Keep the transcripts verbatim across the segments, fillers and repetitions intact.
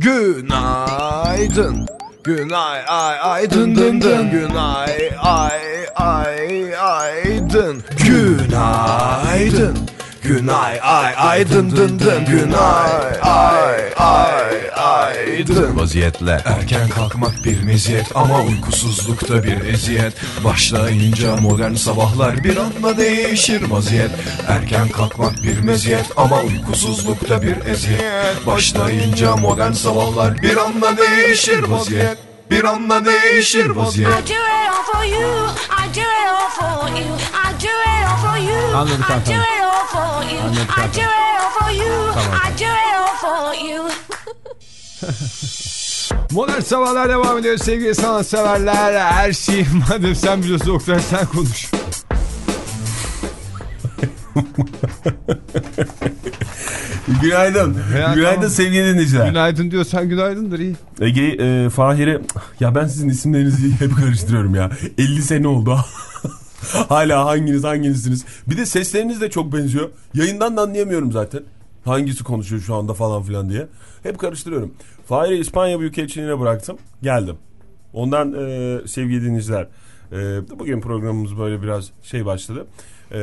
Günaydın. Günay ay ay dın dın dın. Günay ay ay ay dın. Günaydın. Günay ay ay dın dın dın. Günay ay ay ay dın. Vaziyetle erken kalkmak bir meziyet ama uykusuzlukta bir eziyet. Başlayınca modern sabahlar bir anda değişir vaziyet. Erken kalkmak bir meziyet ama uykusuzlukta bir eziyet. Başlayınca modern sabahlar bir anda değişir vaziyet. Bir anda değişir vaziyet. Anladık hanımefendi. Anladık hanımefendi. Modern Sabahlar devam ediyor sevgili sanatseverler. Her şeyi madem sen biliyorsun Oktay, sen konuş. Günaydın. Ya, günaydın tamam. sevgili dinleyiciler. Günaydın diyorsan günaydındır, iyi. Ege, e, Fahir'e... Ya ben sizin isimlerinizi hep karıştırıyorum ya. elli sene oldu. Hala hanginiz hanginizsiniz. Bir de sesleriniz de çok benziyor. Yayından da anlayamıyorum zaten. Hangisi konuşuyor şu anda falan filan diye. Hep karıştırıyorum. Fahir'i İspanya Büyükelçiliğine bıraktım. Geldim. Ondan e, sevgili dinleyiciler. E, bugün programımız böyle biraz şey başladı. E, e,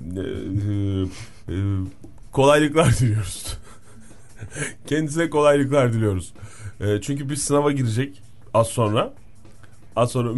e, kolaylıklar diliyoruz. Kendisine kolaylıklar diliyoruz. E, çünkü bir sınava girecek az sonra. Az sonra...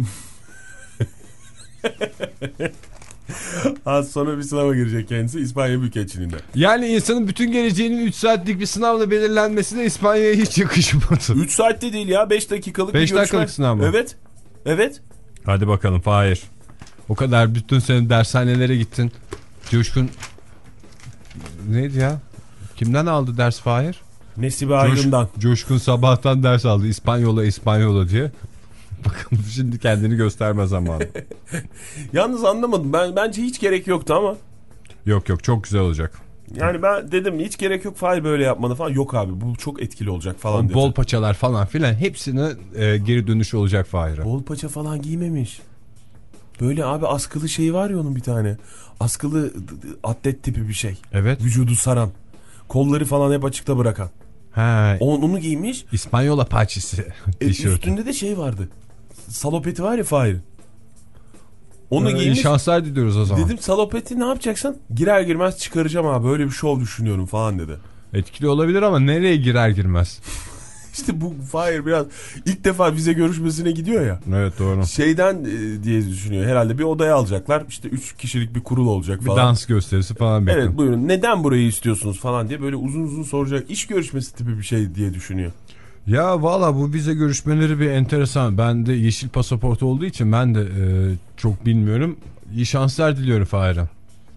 Az sonra bir sınava girecek kendisi İspanya Büyükelçiliğinde. Yani insanın bütün geleceğinin üç saatlik bir sınavla belirlenmesine İspanya'ya hiç yakışmadı. üç saatte değil ya, beş dakikalık beş bir görüşme. dakikalık sınav mı? Evet. Evet. Hadi bakalım Fahir. O kadar bütün sene dershanelere gittin. Coşkun neydi ya? Kimden aldı ders Fahir? Nesibe Aydın'dan. Coş, Coşkun sabahtan ders aldı. İspanyola İspanyola diye. Bakalım şimdi kendini gösterme zamanı. Yalnız anlamadım. Ben bence hiç gerek yoktu ama. Yok yok, çok güzel olacak. Yani ben dedim hiç gerek yok Fahir böyle yapmadı falan. Yok abi bu çok etkili olacak falan O dedi. bol paçalar falan filan hepsine e, geri dönüş olacak Fahir'e. Bol paça falan giymemiş. Böyle abi askılı şey var ya onun bir tane. Askılı atlet tipi bir şey. Evet. Vücudu saran. Kolları falan hep açıkta bırakan. Ha, Onu, onu giymiş. İspanyola paçası. E, üstünde de şey vardı. Salopeti var ya Fahir. Onu ee, giymiş. Şanslar diliyoruz o zaman. Dedim salopeti ne yapacaksın? Girer girmez çıkaracağım abi. Böyle bir şov düşünüyorum falan dedi. Etkili olabilir ama nereye girer girmez. İşte bu Fahir biraz ilk defa vize görüşmesine gidiyor ya. Evet doğru. Şeyden e, diye düşünüyor. Herhalde bir odaya alacaklar. İşte üç kişilik bir kurul olacak Bir falan. dans gösterisi falan bekliyorum. Evet buyurun. Neden burayı istiyorsunuz falan diye böyle uzun uzun soracak. İş görüşmesi tipi bir şey diye düşünüyor. Ya valla bu vize görüşmeleri bir enteresan. Ben de yeşil pasaport olduğu için ben de e, çok bilmiyorum. İyi şanslar diliyorum Fahir'e.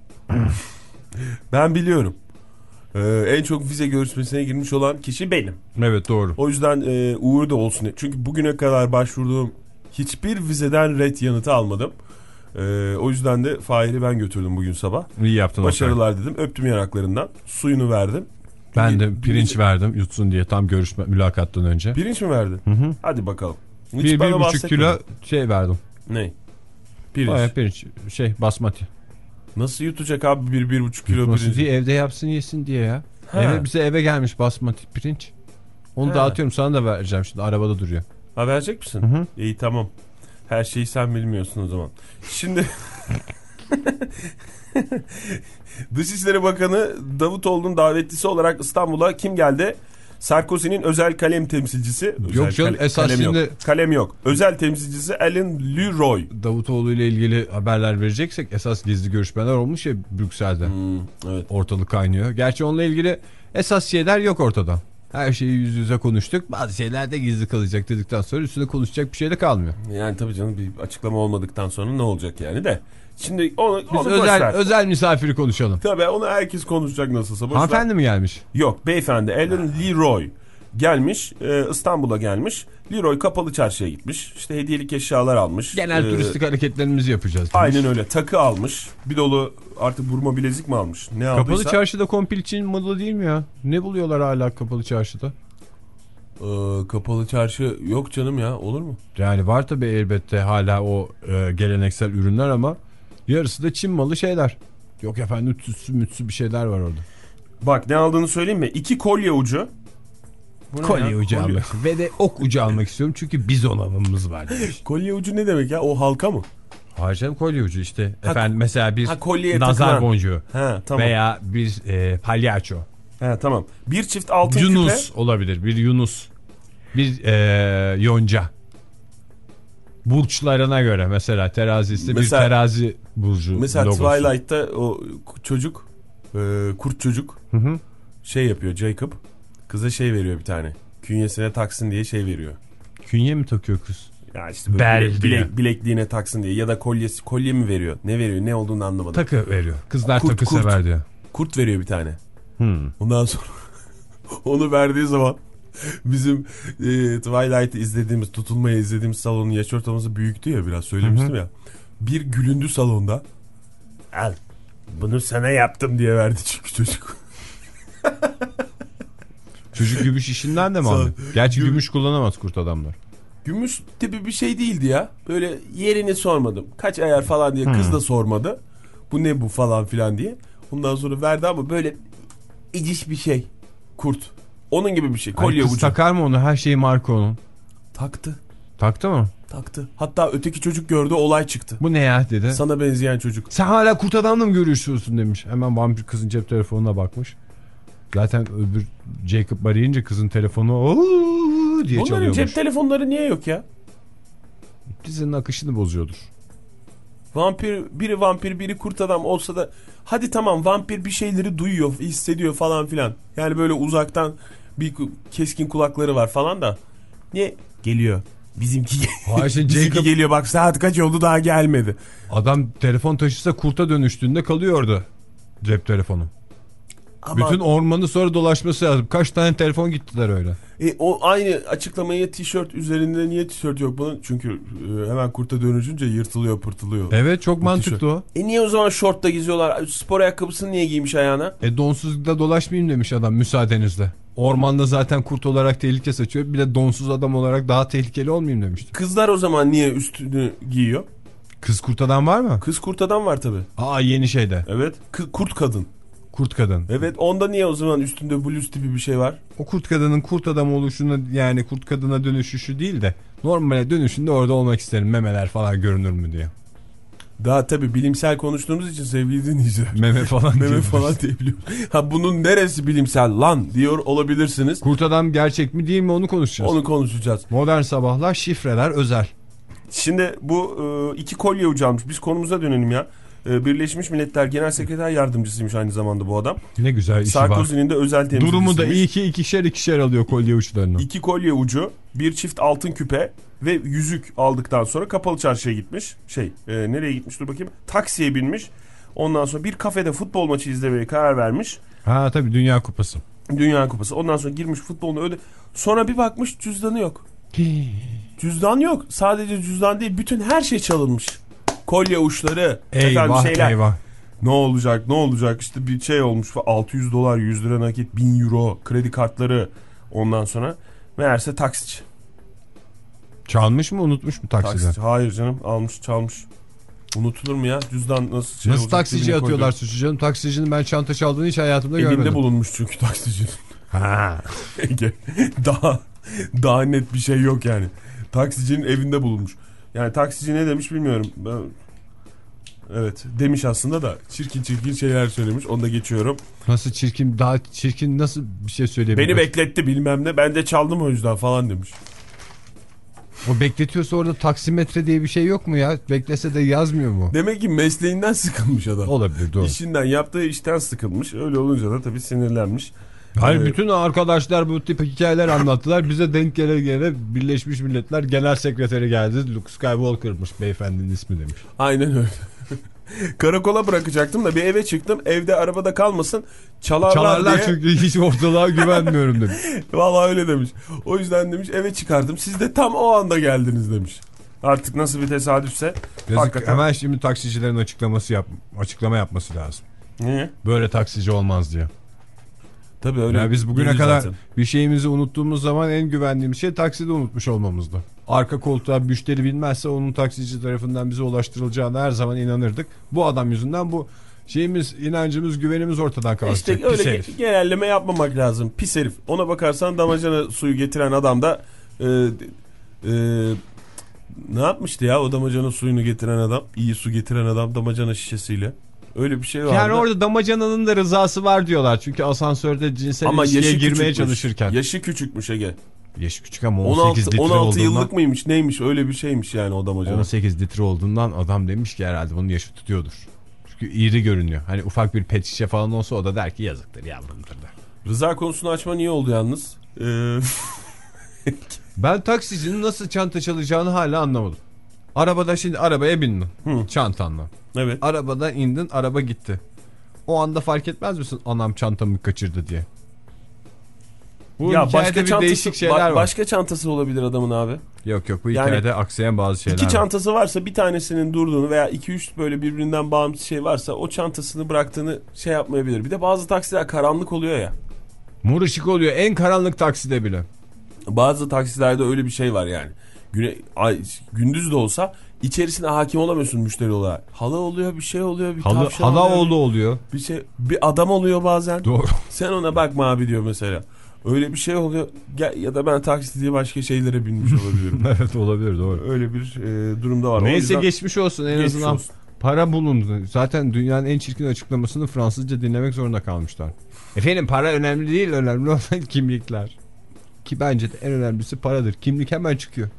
Ben biliyorum. Ee, en çok vize görüşmesine girmiş olan kişi benim. Evet doğru. O yüzden e, uğur da olsun. Çünkü bugüne kadar başvurduğum hiçbir vizeden ret yanıtı almadım. Ee, o yüzden de Fahir'i ben götürdüm bugün sabah. İyi yaptın. Başarılar okay. dedim. Öptüm yanaklarından. Suyunu verdim. Ben de pirinç bir, verdim yutsun diye tam görüşme mülakattan önce. Pirinç mi verdin? Hı hı. Hadi bakalım. Hiç bir, bir buçuk kilo şey verdim. Ne? Pirinç. Bayağı pirinç. Şey basmati. Nasıl yutacak abi bir, bir buçuk kilo Yutması pirinç? diye evde yapsın yesin diye ya. Ha. Eve, bize eve gelmiş basmati pirinç. Onu ha. dağıtıyorum, sana da vereceğim şimdi, arabada duruyor. Ha verecek misin? Hı hı. İyi tamam. Her şeyi sen bilmiyorsun o zaman. Şimdi Dışişleri Bakanı Davutoğlu'nun davetlisi olarak İstanbul'a kim geldi? Sarkozy'nin özel kalem temsilcisi. Özel yok canım kale, esas kalem şimdi. Yok. Kalem yok. Özel temsilcisi Alain Leroy. Davutoğlu ile ilgili haberler vereceksek esas gizli görüşmeler olmuş ya Brüksel'de. Hmm, evet. Ortalık kaynıyor. Gerçi onunla ilgili esas şeyler yok ortada. Her şeyi yüz yüze konuştuk. Bazı şeyler de gizli kalacak dedikten sonra üstüne konuşacak bir şey de kalmıyor. Yani tabii canım bir açıklama olmadıktan sonra ne olacak yani de. Şimdi onu, Biz onu özel, özel misafiri konuşalım. Tabii onu herkes konuşacak nasılsa. Hanımefendi mi gelmiş? Yok beyefendi Alain Leroy gelmiş, e, İstanbul'a gelmiş. Leroy kapalı çarşıya gitmiş. İşte hediyelik eşyalar almış. Genel ee, turistik hareketlerimizi yapacağız demiş. Aynen öyle. Takı almış. Bir dolu artık burma bilezik mi almış? Ne kapalı aldıysa. Çarşıda kompil için malı değil mi ya? Ne buluyorlar hala kapalı çarşıda? Ee, kapalı çarşı yok canım ya, olur mu? Yani var tabii elbette hala o e, geleneksel ürünler ama yarısı da Çin malı şeyler. Yok efendim tütsü mütsü bir şeyler var orada. Bak ne aldığını söyleyeyim mi? İki kolye ucu. Bu ne Kolye ya? ucu Kolye- almak istiyorum. Ve de ok ucu almak istiyorum çünkü bizon avımız var demiş. Kolye ucu ne demek ya? O halka mı? Hayır canım, kolye ucu işte. Ha, Efendim mesela bir ha, kolyeye nazar takılan. boncuğu Ha tamam. veya bir e, palyaço. Ha tamam. Bir çift altın Yunus küpe. olabilir, bir Yunus. Bir e, yonca. Burçlarına göre mesela terazisi Mesela- bir terazi burcu Mesela logosu. Twilight'ta o çocuk, e, kurt çocuk Hı hı. şey yapıyor, Jacob. Kıza şey veriyor bir tane. Künyesine taksın diye şey veriyor. Künye mi takıyor kız? Ya işte böyle Bel bile- diye. bile- bilekliğine taksın diye ya da kolyesi kolye mi veriyor? Ne veriyor? Ne olduğunu anlamadım. Takı veriyor. Kızlar Kurt, takı kurt. sever diyor. Kurt veriyor bir tane. Hmm. Ondan sonra onu verdiği zaman bizim e, Twilight'ı izlediğimiz, tutulmayı izlediğimiz salonun yaş ortalaması büyüktü ya, biraz söylemiştim ya. Bir gülündü salonda. Al bunu sana yaptım diye verdi çünkü çocuk. Çocuk gümüş işinden de mi Sağ- anlıyor? Gerçi Güm- gümüş kullanamaz kurt adamlar. Gümüş tipi bir şey değildi ya. Böyle yerini sormadım. Kaç ayar falan diye kız da sormadı. Bu ne bu falan filan diye. Ondan sonra verdi ama böyle iciş bir şey. Kurt. Onun gibi bir şey. Hani Kolye kız ucu. takar mı onu? Her şeyi marka onun. Taktı. Taktı mı? Taktı. Hatta öteki çocuk gördü, olay çıktı. Bu ne ya dedi. Sana benzeyen çocuk. Sen hala kurt adamla mı görüşüyorsun demiş. Hemen vampir kızın cep telefonuna bakmış. Zaten öbür Jacob arayınca kızın telefonu ooo diye Onların çalıyormuş. cep telefonları niye yok ya? Dizinin akışını bozuyordur. Vampir, biri vampir biri kurt adam olsa da hadi tamam, vampir bir şeyleri duyuyor, hissediyor falan filan. Yani böyle uzaktan bir ku- keskin kulakları var falan da. Niye? Geliyor. Bizimki, Hayır, şimdi bizimki Jacob- geliyor, bak saat kaç oldu daha gelmedi. Adam telefon taşısa kurta dönüştüğünde kalıyordu cep telefonu. Ama Bütün ormanı sonra dolaşması lazım. Kaç tane telefon gittiler öyle. e, o aynı açıklamayı tişört üzerinde niye tişört yok bunun? Çünkü e, hemen kurta dönüşünce yırtılıyor pırtılıyor. Evet, çok Bu mantıklı tişört. o. E niye o zaman şortla geziyorlar? Spor ayakkabısını niye giymiş ayağına? E donsuzda dolaşmayayım demiş adam müsaadenizle. Ormanda zaten kurt olarak tehlike saçıyor. Bir de donsuz adam olarak daha tehlikeli olmayayım demişti. Kızlar o zaman niye üstünü giyiyor? Kız kurt adam var mı? Kız kurt adam var tabii. Aa, yeni şeyde. Evet. K- kurt kadın. Kurt kadın. Evet, onda niye o zaman üstünde bluz tipi bir şey var? O kurt kadının kurt adam oluşunu, yani kurt kadına dönüşüşü değil de normale dönüşünde orada olmak isterim. Memeler falan görünür mü diye. Daha tabii bilimsel konuştuğumuz için sevgili dinleyiciler. Meme falan. Meme görünür. falan diyebiliyoruz. Ha, bunun neresi bilimsel lan diyor olabilirsiniz. Kurt adam gerçek mi değil mi onu konuşacağız. Onu konuşacağız. Modern sabahlar, şifreler özel. Şimdi bu e, iki kolye ucu almış. Biz konumuza dönelim ya. E, Birleşmiş Milletler Genel Sekreter Yardımcısıymış aynı zamanda bu adam. Ne güzel işi var. Sarkozy'nin de özel temsilcisiymiş. Durumu da iyi ki ikişer ikişer alıyor kolye uçlarını. İki kolye ucu, bir çift altın küpe ve yüzük aldıktan sonra kapalı çarşıya gitmiş. Şey, e, nereye gitmiş dur bakayım. Taksiye binmiş. Ondan sonra bir kafede futbol maçı izlemeye karar vermiş. Ha tabii, Dünya Kupası. Dünya Kupası. Ondan sonra girmiş futbolunu öyle. Sonra bir bakmış cüzdanı yok. Cüzdan yok. Sadece cüzdan değil, bütün her şey çalınmış. Kolye uçları, efendim Eyvah şeyler. eyvah. Ne olacak ne olacak işte bir şey olmuş. altı yüz dolar, yüz lira nakit, bin euro, kredi kartları. Ondan sonra meğerse taksici. Çalmış mı, unutmuş mu taksiden? Taksici. Hayır canım, almış çalmış. Unutulur mu ya? Cüzdan nasıl şey Nasıl olacak, taksiciye cebine atıyorlar koydu. suçu canım? Taksicinin ben çanta çaldığını hiç hayatımda Evinde görmedim. bulunmuş çünkü taksicinin. Ha. Ege, daha daha net bir şey yok yani. Taksicinin evinde bulunmuş. Yani taksici ne demiş bilmiyorum. Ben... Evet demiş aslında da çirkin çirkin şeyler söylemiş. Onu da geçiyorum. Nasıl çirkin, daha çirkin nasıl bir şey söyleyebilir? Beni bekletti bilmem ne. Ben de çaldım o yüzden falan demiş. O bekletiyorsa orada taksimetre diye bir şey yok mu ya? Beklese de yazmıyor mu? Demek ki mesleğinden sıkılmış adam. Olabilir, doğru. İşinden, yaptığı işten sıkılmış. Öyle olunca da tabii sinirlenmiş. Hayır, Ee, bütün arkadaşlar bu tip hikayeler anlattılar. Bize denk gele gele Birleşmiş Milletler Genel Sekreteri geldi. Luke Skywalker'mış beyefendinin ismi demiş. Aynen öyle. Karakola bırakacaktım da bir eve çıktım. Evde arabada kalmasın. Çalarlar, Çalarlar diye. çünkü hiç ortalığa güvenmiyorum demiş. Vallahi öyle demiş. O yüzden demiş eve çıkardım. Siz de tam o anda geldiniz demiş. Artık nasıl bir tesadüfse. Yazık, Hakikaten. hemen şimdi taksicilerin açıklaması yap, açıklama yapması lazım. Niye? Böyle taksici olmaz diye. Tabii öyle. Yani biz bugüne değil kadar zaten. bir şeyimizi unuttuğumuz zaman en güvendiğimiz şey takside unutmuş olmamızdı. Arka koltuğa müşteri binmezse onun taksici tarafından bize ulaştırılacağına her zaman inanırdık. Bu adam yüzünden bu şeyimiz, inancımız, güvenimiz ortadan kalkacak. İşte Pis öyle herif. ge- genelleme yapmamak lazım. Pis herif. Ona bakarsan damacana suyu getiren adam da e, e, ne yapmıştı ya o damacana suyunu getiren adam? İyi su getiren adam damacana şişesiyle. Öyle bir şey vardı. Yani orada damacananın da rızası var diyorlar. Çünkü asansörde cinsel ama ilişkiye yaşı girmeye küçükmüş. çalışırken. Yaşı küçükmüş Ege. Yaşı küçük ama on sekiz litre on altı olduğundan. yıllık mıymış neymiş öyle bir şeymiş yani o damacana. on sekiz litre olduğundan adam demiş ki herhalde bunun yaşı tutuyordur. Çünkü iri görünüyor. Hani ufak bir pet şişe falan olsa o da der ki yazıktır yavrumdur der. Rıza konusunu açma niye oldu yalnız? Ee... Ben taksicinin nasıl çanta çalacağını hala anlamadım. Arabada şimdi arabaya bindin. Hı. Çantanla. Evet. Arabadan indin, araba gitti. O anda fark etmez misin anam çantamı kaçırdı diye? Bu ya hikayede başka bir çantası, değişik şeyler ba- var. Başka çantası olabilir adamın abi. Yok yok bu Yani hikayede aksayan bazı şeyler İki var. çantası varsa bir tanesinin durduğunu veya iki üç böyle birbirinden bağımsız şey varsa o çantasını bıraktığını şey yapmayabilir. Bir de bazı taksiler karanlık oluyor ya. Mor ışık oluyor en karanlık takside bile. Bazı taksilerde öyle bir şey var yani. Güne, ay, gündüz de olsa içerisine hakim olamıyorsun müşteri olarak. Hala oluyor bir şey oluyor bir Halı, tavşan hala oluyor. oğlu oluyor. Bir şey bir adam oluyor bazen. Doğru. Sen ona bakma abi diyor mesela. Öyle bir şey oluyor. Gel, ya da ben taksi diye başka şeylere binmiş olabilirim. Evet olabilir doğru. Öyle bir e, durumda var. Neyse yüzden, geçmiş olsun en geçmiş azından olsun. para bulundu. Zaten dünyanın en çirkin açıklamasını Fransızca dinlemek zorunda kalmışlar. Efendim para önemli değil, önemli olan kimlikler. Ki bence de en önemlisi paradır. Kimlik hemen çıkıyor.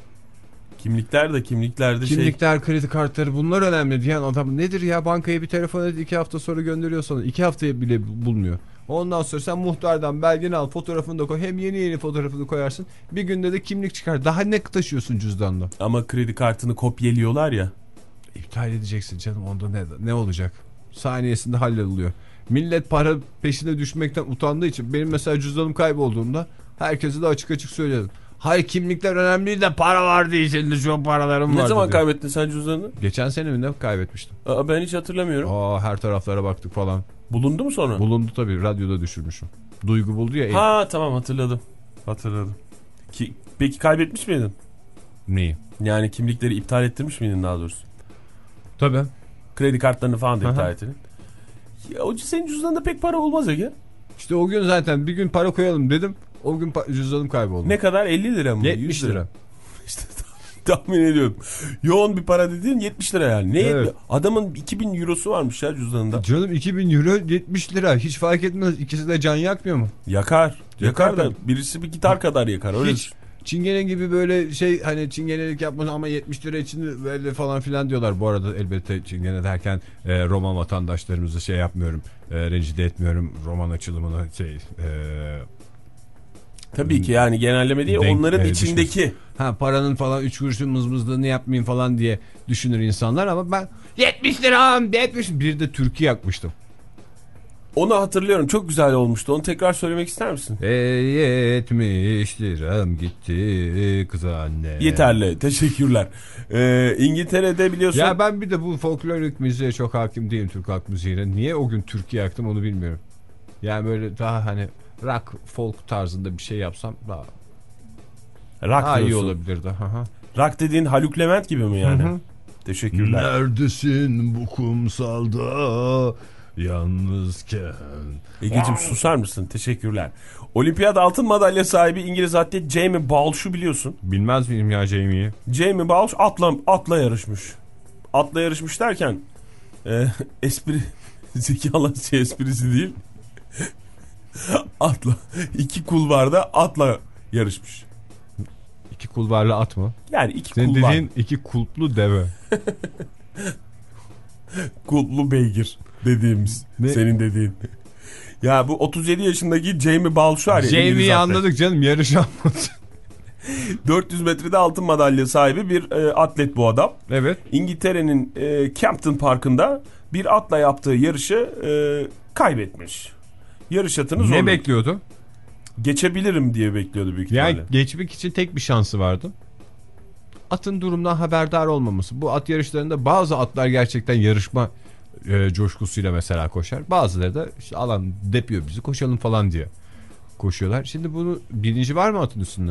Kimlikler de kimliklerde şey. Kimlikler, kredi kartları bunlar önemli diyen adam nedir ya, bankaya bir telefon et iki hafta sonra gönderiyor sana. iki haftaya bile bulmuyor. Ondan sonra sen muhtardan belgeni al, fotoğrafını da koy. Hem yeni yeni fotoğrafını koyarsın. Bir günde de kimlik çıkar. Daha ne taşıyorsun cüzdanla? Ama kredi kartını kopyalıyorlar ya. İptal edeceksin canım, onda ne, ne olacak? Saniyesinde halloluyor. Millet para peşine düşmekten utandığı için benim mesela cüzdanım kaybolduğunda herkese de açık açık söyledim. Hayır kimlikler önemli değil de para var diye senin şu paralarım var. Ne zaman diyor. kaybettin sen cüzdanını? Geçen sene mi ne kaybetmiştim. Aa, ben hiç hatırlamıyorum. Aa, her taraflara baktık falan. Bulundu mu sonra? Bulundu tabii, radyoda düşürmüşüm. Duygu buldu ya. Ha tamam hatırladım. Hatırladım. Ki, peki kaybetmiş miydin? Neyi? Yani kimlikleri iptal ettirmiş miydin daha doğrusu? Tabii. Kredi kartlarını falan da Aha. iptal ettin. Ya o senin cüzdanında pek para olmaz Ege. İşte o gün zaten bir gün para koyalım dedim. O gün cüzdanım kayboldu. Ne kadar? elli lira mı? yetmiş yüz lira. İşte tahmin ediyorum. Yoğun bir para dediğin yetmiş lira yani. Ne Evet. yetmi- Adamın iki bin eurosu varmış ya cüzdanında. Canım iki bin euro yetmiş lira. Hiç fark etmez. İkisi de can yakmıyor mu? Yakar. Yakar, Yakar da da. birisi bir gitar kadar yakar. Öyle. Hiç. Çingene gibi böyle şey, hani çingenelik yapmanın ama yetmiş lira için böyle falan filan diyorlar. Bu arada elbette çingene derken e, Roman vatandaşlarımızı şey yapmıyorum. E, rencide etmiyorum. Roman açılımını şey... E, Tabii ki yani genelleme değil, Denk- onların e, içindeki. Ha paranın falan üç kuruşun mızmızlığını yapmayayım falan diye düşünür insanlar ama ben yetmiş lira yetmiş bir de türkü yakmıştım. Onu hatırlıyorum. Çok güzel olmuştu. Onu tekrar söylemek ister misin? E, yetmiş liram gitti kız anne. Yeterli. Teşekkürler. Ee, İngiltere'de biliyorsun. Ya ben bir de bu folklorik müziğe çok hakim değilim, Türk halk müziğine. Niye o gün türkü yaktım onu bilmiyorum. Yani böyle daha hani rock folk tarzında bir şey yapsam daha, rock daha iyi diyorsun. olabilirdi. Aha. Rock dediğin Haluk Levent gibi mi yani? Hı hı. Teşekkürler. Neredesin bu kumsalda yalnızken? Egeciğim susar mısın? Teşekkürler. Olimpiyat altın madalya sahibi İngiliz atlet Jamie Balsh'u biliyorsun. Bilmez miyim ya Jamie'yi? Jamie Balsh atla, atla yarışmış. Atla yarışmış derken e, espri Zeki Alasya esprisi değil. Atla. İki kulvarda atla yarışmış. İki kulvarlı at mı? Yani iki Senin kulvar. dediğin iki kulplu deve. Kulplu beygir dediğimiz. Ne? Senin dediğin. Ya bu otuz yedi yaşındaki Jamie Balsh var ya. İngiliz Jamie'yi atlet. anladık canım, yarış anladık. dört yüz metrede altın madalya sahibi bir e, atlet bu adam. Evet. İngiltere'nin e, Campden Parkı'nda bir atla yaptığı yarışı e, kaybetmiş. Yarış atını Ne zorladı. bekliyordu? Geçebilirim diye bekliyordu büyük Yani ihtimalle. geçmek için tek bir şansı vardı. Atın durumdan haberdar olmaması. Bu at yarışlarında bazı atlar gerçekten yarışma e, coşkusuyla mesela koşar. Bazıları da işte alan depiyor bizi, koşalım falan diye koşuyorlar. Şimdi bunu bilinci var mı atın üstünde?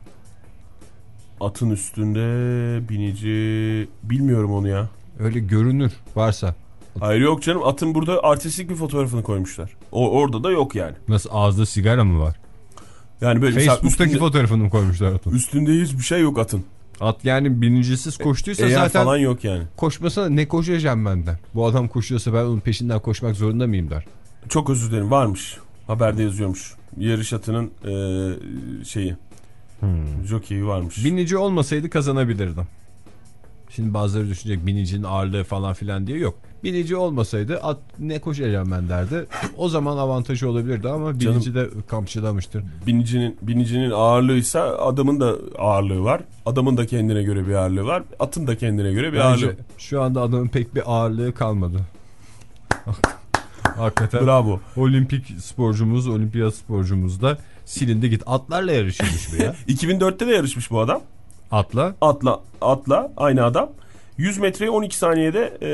Atın üstünde binici bilmiyorum onu ya. Öyle görünür varsa. Hayır yok canım, atın burada artistik bir fotoğrafını koymuşlar. O orada da yok yani. Nasıl, ağızda sigara mı var? Yani böyle Facebook'taki üstünde, fotoğrafını mı koymuşlar atın? üstünde hiçbir şey yok atın. At yani binicisiz koştuysa Eğer zaten falan yok yani. koşmasına ne koşacağım ben de. Bu adam koşuyorsa ben onun peşinden koşmak zorunda mıyım der. Çok özür dilerim, varmış. Haberde yazıyormuş. Yarış atının e, şeyi. Hmm. Jockey'i varmış. Binici olmasaydı kazanabilirdim. Şimdi bazıları düşünecek binicinin ağırlığı falan filan diye, yok. Binici olmasaydı at ne koşacağım ben derdi. O zaman avantajı olabilirdi ama Canım, binici de kamçılamıştır. Binicinin, binicinin ağırlığıysa adamın da ağırlığı var. Adamın da kendine göre bir ağırlığı var. Atın da kendine göre bir Bence ağırlığı. şu anda adamın pek bir ağırlığı kalmadı. Hakikaten. Bravo. Olimpik sporcumuz, olimpiyat sporcumuz da silindi git. Atlarla yarışıyormuş bu ya. iki bin dörtte de yarışmış bu adam. Atla. Atla, atla aynı adam. yüz metreye on iki saniyede e,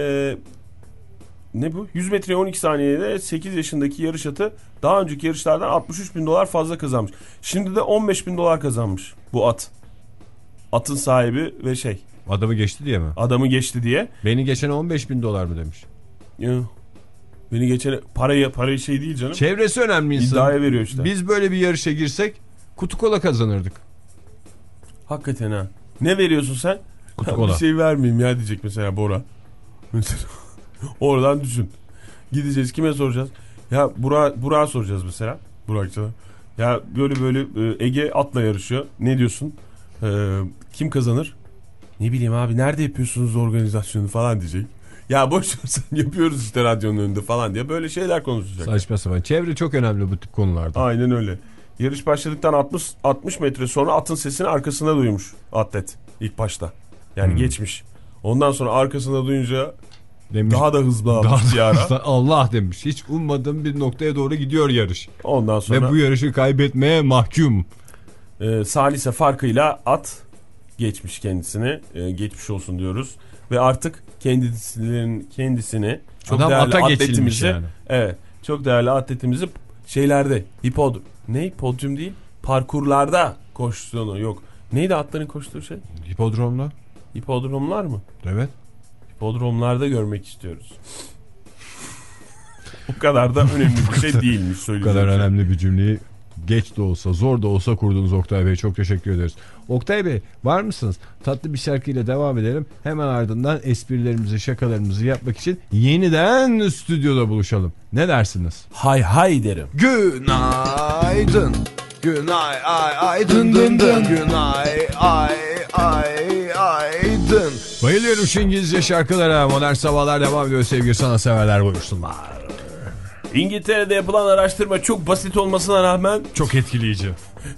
ne bu? yüz metreye on iki saniyede sekiz yaşındaki yarış atı daha önceki yarışlardan altmış üç bin dolar fazla kazanmış. Şimdi de on beş bin dolar kazanmış bu at. Atın sahibi ve şey. Adamı geçti diye mi? Adamı geçti diye. Beni geçene on beş bin dolar mı demiş? Ya, beni geçene parayı parayı şey değil canım. Çevresi önemli insan. İddiaya veriyor işte. Biz böyle bir yarışa girsek kutu kola kazanırdık. Hakikaten ha. Ne veriyorsun sen? Kutu kola. Bir şey vermeyeyim ya diyecek mesela Bora. Mesela oradan düşün. Gideceğiz, kime soracağız? Ya Burak Burak'a soracağız mesela. Burak'cığım. Ya böyle böyle e, Ege atla yarışıyor. Ne diyorsun? Ee, kim kazanır? Ne bileyim abi, nerede yapıyorsunuz organizasyonu falan diyecek. Ya boş ver sen, yapıyoruz işte radyonun önünde falan diye böyle şeyler konuşacak. Saçma sapan. Çevre çok önemli bu tip konularda. Aynen öyle. Yarış başladıktan altmış altmış metre sonra atın sesini arkasında duymuş atlet ilk başta. Yani hmm. geçmiş. Ondan sonra arkasında duyunca demiş, daha da hızlı almış bir ara. Allah demiş. Hiç ummadığım bir noktaya doğru gidiyor yarış. Ondan sonra ve bu yarışı kaybetmeye mahkum. E, salise farkıyla at geçmiş kendisini. E, geçmiş olsun diyoruz. Ve artık kendisinin kendisini çok adam değerli atletimizi yani. Evet, çok değerli atletimizi şeylerde hipodrom ne podyum değil parkurlarda koştuğunu, yok neydi atların koştuğu şey? Hipodromlar. Hipodromlar mı? Evet. Hipodromlarda görmek istiyoruz. Bu kadar da önemli bir şey değilmiş. Bu kadar şey. Önemli bir cümleyi geç de olsa zor da olsa kurdunuz Oktay Bey, çok teşekkür ederiz. Oktay Bey var mısınız? Tatlı bir şarkıyla devam edelim. Hemen ardından esprilerimizi, şakalarımızı yapmak için yeniden stüdyoda buluşalım. Ne dersiniz? Hay hay derim. Günaydın. Günay ay ay dın dın dın. Günay ay ay ay dın. Bayılıyorum şu İngilizce şarkılara. Modern Sabahlar devam ediyor sevgili sanatseverler, buyursunlar. İngiltere'de yapılan araştırma çok basit olmasına rağmen çok etkileyici.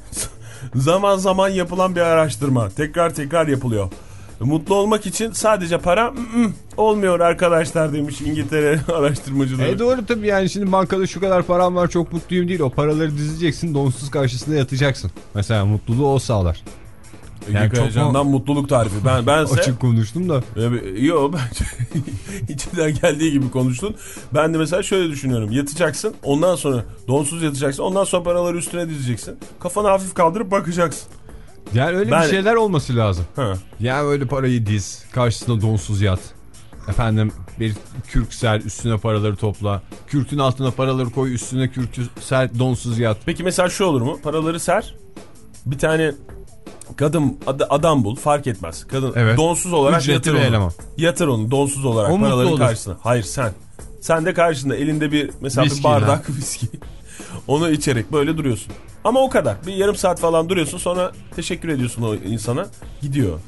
Zaman zaman yapılan bir araştırma. Tekrar tekrar yapılıyor. Mutlu olmak için sadece para ı-ı, olmuyor arkadaşlar demiş İngiltere araştırmacıları. E doğru tabii, yani şimdi bankada şu kadar param var çok mutluyum değil. O paraları dizeceksin, donsuz karşısında yatacaksın. Mesela mutluluğu o sağlar. Yani çok mu... mutluluk tarifi. Ben bense açık konuştum da. Yok bence içinden geldiği gibi konuştun. Ben de mesela şöyle düşünüyorum. Yatacaksın, ondan sonra donsuz yatacaksın, ondan sonra paraları üstüne dizeceksin. Kafanı hafif kaldırıp bakacaksın. Yani öyle ben... bir şeyler olması lazım. Ha. Yani öyle parayı diz, karşısında donsuz yat. Efendim bir kürk ser, üstüne paraları topla. Kürkün altına paraları koy, üstüne kürkü ser, donsuz yat. Peki mesela şu olur mu? Paraları ser. Bir tane kadın ad, adam bul, fark etmez. Kadın evet. Donsuz olarak ücretli yatır onu. Eleman. Yatır onu donsuz olarak o paraların karşısına. Hayır sen. Sen de karşında elinde bir mesela viski bir bardak viski. Onu içerek böyle duruyorsun. Ama o kadar. Bir yarım saat falan duruyorsun, sonra teşekkür ediyorsun o insana. Gidiyor.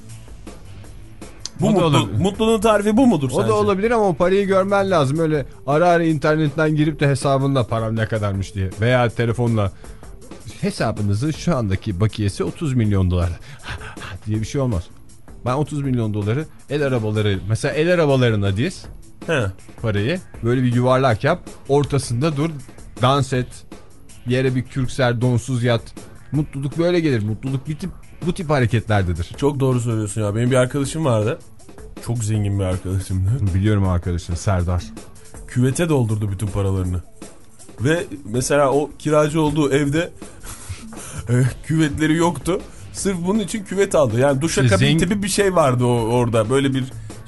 Bu mutlu, mutluluğun tarifi bu mudur o sence? O da olabilir ama o parayı görmen lazım. Öyle ara ara internetten girip de hesabında param ne kadarmış diye. Veya telefonla hesabınızın şu andaki bakiyesi otuz milyon dolar diye bir şey olmaz. Ben otuz milyon doları el arabaları, mesela el arabalarına diz. He. Parayı böyle bir yuvarlak yap, ortasında dur, dans et, yere bir kürk ser, donsuz yat. Mutluluk böyle gelir. Mutluluk bir tip, bu tip hareketlerdedir. Çok doğru söylüyorsun ya. Benim bir arkadaşım vardı. Çok zengin bir arkadaşımdı. Biliyorum arkadaşın, Serdar. Küvete doldurdu bütün paralarını. Ve mesela o kiracı olduğu evde küvetleri yoktu. Sırf bunun için küvet aldı. Yani duşakabin zengin... tipi bir şey vardı o, orada. Böyle bir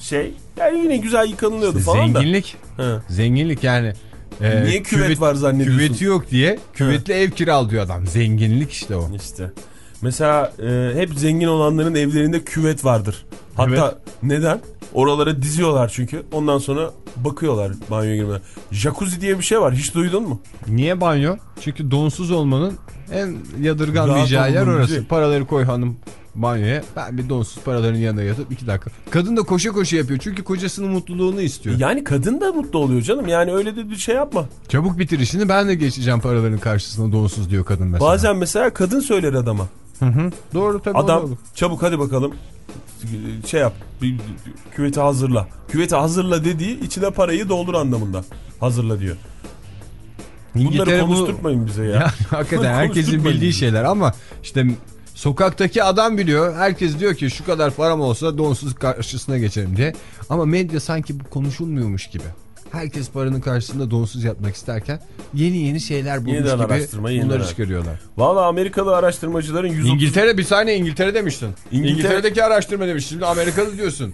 şey. Yani yine güzel yıkanılıyordu İşte falan zenginlik. da. He. Zenginlik yani. E, Niye küvet var zannediyorsun? Küveti yok diye küvetli ev kiralıyor adam. Zenginlik işte o. İşte. Mesela e, hep zengin olanların evlerinde küvet vardır. Hatta Evet. neden? Oralara diziyorlar çünkü. Ondan sonra bakıyorlar banyoya girmeden. Jacuzzi diye bir şey var. Hiç duydun mu? Niye banyo? Çünkü donsuz olmanın en Rahat yadırganmayacağı yer olduğum orası. şey. Paraları koy hanım banyoya. Ben bir donsuz paraların yanına yatıp iki dakika. Kadın da koşa koşa yapıyor. Çünkü kocasının mutluluğunu istiyor. Yani kadın da mutlu oluyor canım. Yani öyle de bir şey yapma. Çabuk bitir işini, ben de geçeceğim paraların karşısına donsuz diyor kadın mesela. Bazen mesela kadın söyler adama. Hı hı. Doğru tabii. Adam olur. çabuk hadi bakalım şey yap, bir, küveti hazırla. Küveti hazırla dediği içine parayı doldur anlamında. Hazırla diyor. Bunları İngiltere bu- konuşturtmayın bize ya. Ya, hakikaten herkesin Konuşturtmayın bildiği bizi. şeyler ama işte sokaktaki adam biliyor. Herkes diyor ki şu kadar param olsa donsuz karşısına geçerim diye. Ama medya sanki bu konuşulmuyormuş gibi. Herkes paranın karşısında donsuz yatmak isterken yeni yeni şeyler bulmuş Yeniden gibi araştırma, yeniden bunları araştırma. çıkarıyorlar. Valla Amerikalı araştırmacıların yüz otuz... İngiltere, bir saniye, İngiltere demiştin. İngiltere- İngiltere'deki araştırma demiş. Şimdi Amerikalı diyorsun.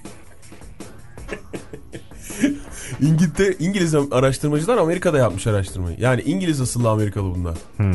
İngiltere, İngiliz araştırmacılar Amerika'da yapmış araştırmayı. Yani İngiliz asıllı Amerikalı bunlar.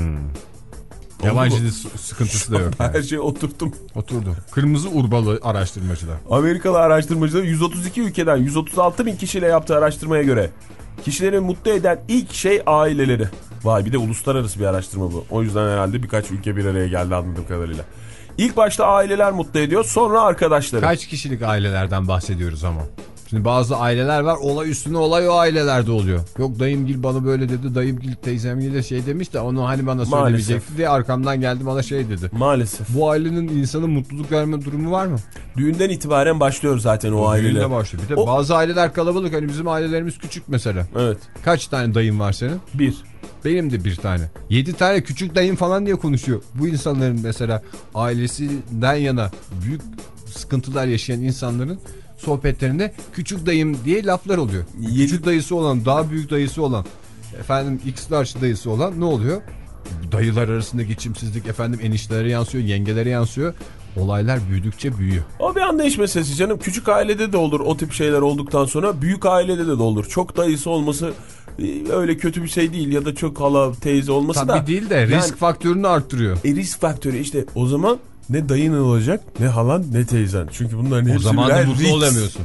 Yabancı mu? dil sıkıntısı da yok. Yani. Her şeyi oturttum. Oturdu. Kırmızı urbalı araştırmacılar. Amerikalı araştırmacılar yüz otuz iki ülkeden yüz otuz altı bin kişiyle yaptığı araştırmaya göre kişileri mutlu eden ilk şey aileleri. Vay, bir de uluslararası bir araştırma bu. O yüzden herhalde birkaç ülke bir araya geldi anladığım kadarıyla. İlk başta aileler mutlu ediyor, sonra arkadaşları. Kaç kişilik ailelerden bahsediyoruz ama? Şimdi bazı aileler var, olay üstüne olay o ailelerde oluyor. Yok dayımgil bana böyle dedi, dayımgil teyzemgil de şey demiş de onu hani bana söylemeyecekti diye arkamdan geldi bana şey dedi. Maalesef. Bu ailenin insana mutluluk verme durumu var mı? Düğünden itibaren başlıyor zaten o, o aileler. Düğünde başlıyor. Bir de O... bazı aileler kalabalık, hani bizim ailelerimiz küçük mesela. Evet. Kaç tane dayın var senin? Bir. Benim de bir tane. Yedi tane küçük dayım falan diye konuşuyor. Bu insanların mesela ailesinden yana büyük sıkıntılar yaşayan insanların sohbetlerinde küçük dayım diye laflar oluyor. Yedi... Küçük dayısı olan, daha büyük dayısı olan, efendim X large dayısı olan ne oluyor? Dayılar arasında geçimsizlik, efendim eniştelere yansıyor, yengelere yansıyor. Olaylar büyüdükçe büyüyor. O bir anlayış meselesi canım. Küçük ailede de olur o tip şeyler olduktan sonra. Büyük ailede de, de olur. Çok dayısı olması öyle kötü bir şey değil. Ya da çok hala teyze olması Tabii da. Tabii değil de risk yani, faktörünü arttırıyor. E risk faktörü işte o zaman ne dayın olacak, ne halan, ne teyzen. Çünkü bunların hepsi o zaman da mutlu risk. olamıyorsun.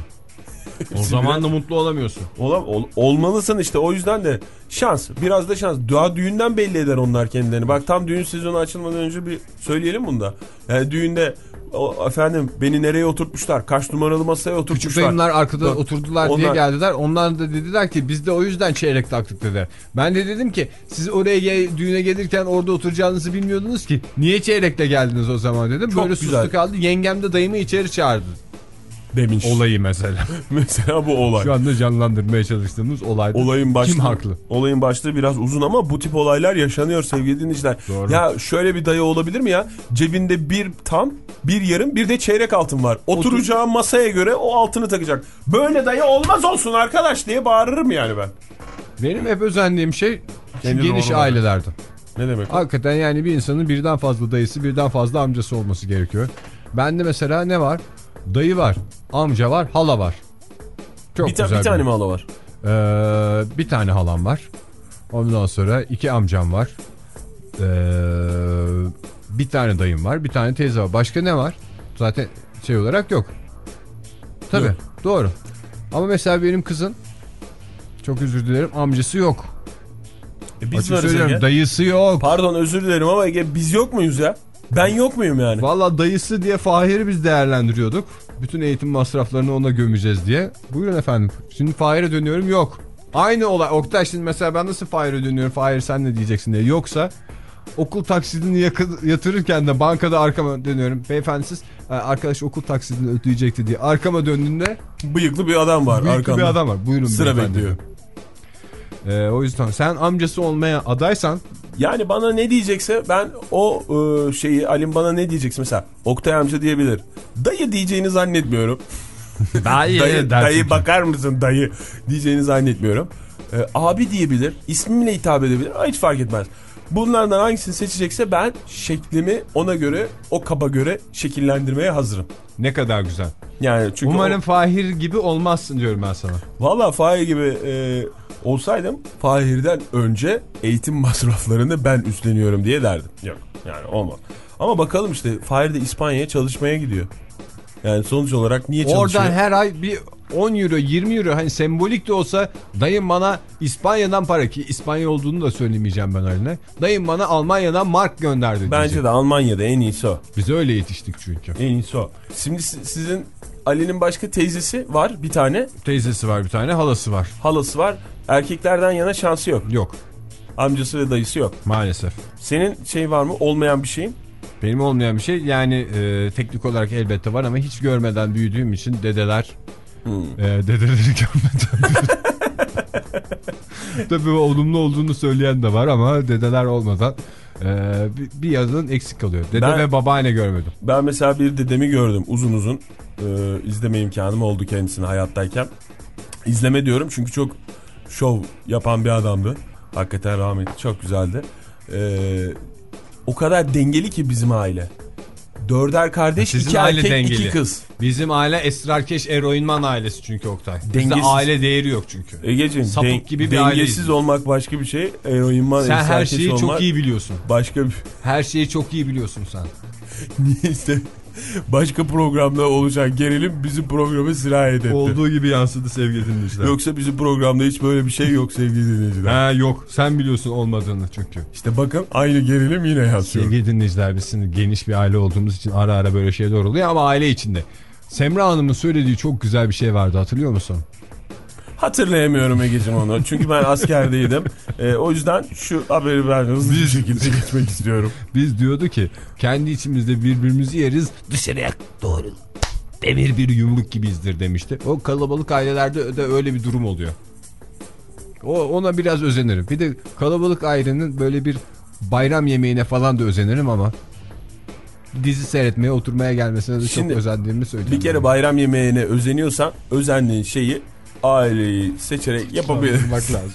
O zaman da mutlu olamıyorsun. Olam, ol, olmalısın işte, o yüzden de şans. Biraz da şans. Daha düğünden belli eder onlar kendilerini. Bak tam düğün sezonu açılmadan önce bir söyleyelim bunu da. Yani düğünde o, efendim beni nereye oturtmuşlar? Kaç numaralı masaya oturtmuşlar? Küçük dayımlar arkada Bak, oturdular onlar... diye geldiler. Onlar da dediler ki biz de o yüzden çeyrek taktık dediler. Ben de dedim ki siz oraya gel, düğüne gelirken orada oturacağınızı bilmiyordunuz ki. Niye çeyrekle geldiniz o zaman dedim. Çok Böyle güzel. sustu kaldı. Yengem de dayımı içeri çağırdı. Demiş. Olayı mesela. Mesela bu olay. Şu anda canlandırmaya çalıştığımız olaydı. Olayın başlığı, kim haklı? Olayın başlığı biraz uzun ama bu tip olaylar yaşanıyor sevgili dinleyiciler. Doğru. Ya şöyle bir dayı olabilir mi ya? Cebinde bir tam, bir yarım, bir de çeyrek altın var. Oturacağı Otur. masaya göre o altını takacak. Böyle dayı olmaz olsun arkadaş diye bağırırım yani ben. Benim hep özendiğim şey Kendi geniş doğru ailelerden. Ne demek? Hakikaten yani bir insanın birden fazla dayısı, birden fazla amcası olması gerekiyor. Bende mesela ne var? Dayı var, amca var, hala var. Çok bir, ta güzel bir tane mi hala var? Ee, bir tane halam var. Ondan sonra iki amcam var. Ee, bir tane dayım var, bir tane teyze var. Başka ne var? Zaten şey olarak yok. Tabii, yok. Doğru. Ama mesela benim kızın, çok özür dilerim, amcası yok. E biz Açık varız söylüyorum, Ege. dayısı yok. Pardon özür dilerim ama Ege, biz yok muyuz ya? Ben yok muyum yani? Valla dayısı diye Fahir'i biz değerlendiriyorduk. Bütün eğitim masraflarını ona gömeceğiz diye. Buyurun efendim. Şimdi Fahir'e dönüyorum, yok. Aynı olay. Oktay şimdi mesela ben nasıl Fahir'e dönüyorum, Fahir sen ne diyeceksin diye. Yoksa okul taksidini yatırırken de bankada arkama dönüyorum. Beyefendi siz arkadaş okul taksidini ödeyecekti diye. Arkama döndüğünde bıyıklı bir adam var. Bıyıklı arkamda. bir adam var. Buyurun sıra beyefendi. bekliyor. Ee, o yüzden sen amcası olmaya adaysan, yani bana ne diyecekse ben o e, şeyi, Alim bana ne diyecekse mesela Oktay amca diyebilir. Dayı diyeceğini zannetmiyorum. dayı, dayı, dayı bakar mısın dayı diyeceğini zannetmiyorum. E, abi diyebilir, ismimle hitap edebilir, hiç fark etmez. Bunlardan hangisini seçecekse ben şeklimi ona göre, o kaba göre şekillendirmeye hazırım. Ne kadar güzel. Yani çünkü umarım o... Fahir gibi olmazsın diyorum ben sana. Valla Fahir gibi e, olsaydım Fahir'den önce eğitim masraflarını ben üstleniyorum diye derdim. Yok yani olmaz. Ama bakalım işte Fahir de İspanya'ya çalışmaya gidiyor. Yani sonuç olarak niye çalışıyor? Oradan her ay bir on euro yirmi euro hani sembolik de olsa dayım bana İspanya'dan para, ki İspanya olduğunu da söylemeyeceğim ben haline. Dayım bana Almanya'dan mark gönderdi diyecek. Bence de Almanya'da en iyisi o. Biz öyle yetiştik çünkü. En iyisi o. Şimdi sizin Ali'nin başka teyzesi var bir tane. Teyzesi var bir tane, halası var. Halası var. Erkeklerden yana şansı yok. Yok. Amcası ve dayısı yok. Maalesef. Senin şey var mı? Olmayan bir şeyin? Benim olmayan bir şey yani e, teknik olarak elbette var ama hiç görmeden büyüdüğüm için dedeler hmm. e, dedeleri görmeden tabii olumlu olduğunu söyleyen de var ama dedeler olmadan e, bir, bir yazın eksik kalıyor. Dede ben, ve babaanne görmedim. Ben mesela bir dedemi gördüm uzun uzun. E, izleme imkanım oldu kendisini hayattayken. İzleme diyorum çünkü çok şov yapan bir adamdı. Hakikaten rahmetli, çok güzeldi. Eee O kadar dengeli ki bizim aile. Dörder kardeş, sizin iki erkek, dengeli. iki kız. Bizim aile esrarkeş eroinman ailesi çünkü Oktay. Dengesiz. Bizde aile değeri yok çünkü. Egeciğim, sapık den- gibi bir dengesiz aileyiz. olmak başka bir şey. Eroinman, sen her şeyi olmak çok iyi biliyorsun. Başka bir... Her şeyi çok iyi biliyorsun sen. Niye işte başka programda olacak gerilim bizim programa sirayet etti. Olduğu gibi yansıdı sevgili dinleyiciler. Yoksa bizim programda hiç böyle bir şey yok sevgili dinleyiciler. Ha yok, sen biliyorsun olmadığını çünkü. İşte bakın aynı gerilim yine yansıyor. Sevgili dinleyiciler, biz şimdi geniş bir aile olduğumuz için ara ara böyle şeyler oluyor ama aile içinde. Semra Hanım'ın söylediği çok güzel bir şey vardı, hatırlıyor musun? Hatırlayamıyorum Egeciğim onu. Çünkü ben askerdeydim. Ee, o yüzden şu haberi ben hızlı bir şekilde geçmek istiyorum. Biz diyordu ki kendi içimizde birbirimizi yeriz, dışarıya doğru demir bir yumruk gibiyizdir demişti. O kalabalık ailelerde de öyle bir durum oluyor. O ona biraz özenirim. Bir de kalabalık ailenin böyle bir bayram yemeğine falan da özenirim ama dizi seyretmeye, oturmaya gelmesine de Şimdi, çok özendiğimi söyleyeceğim. Bir kere bayram yemeğine özeniyorsan özendiğin şeyi aileyi seçerek yapabilirsin. lazım.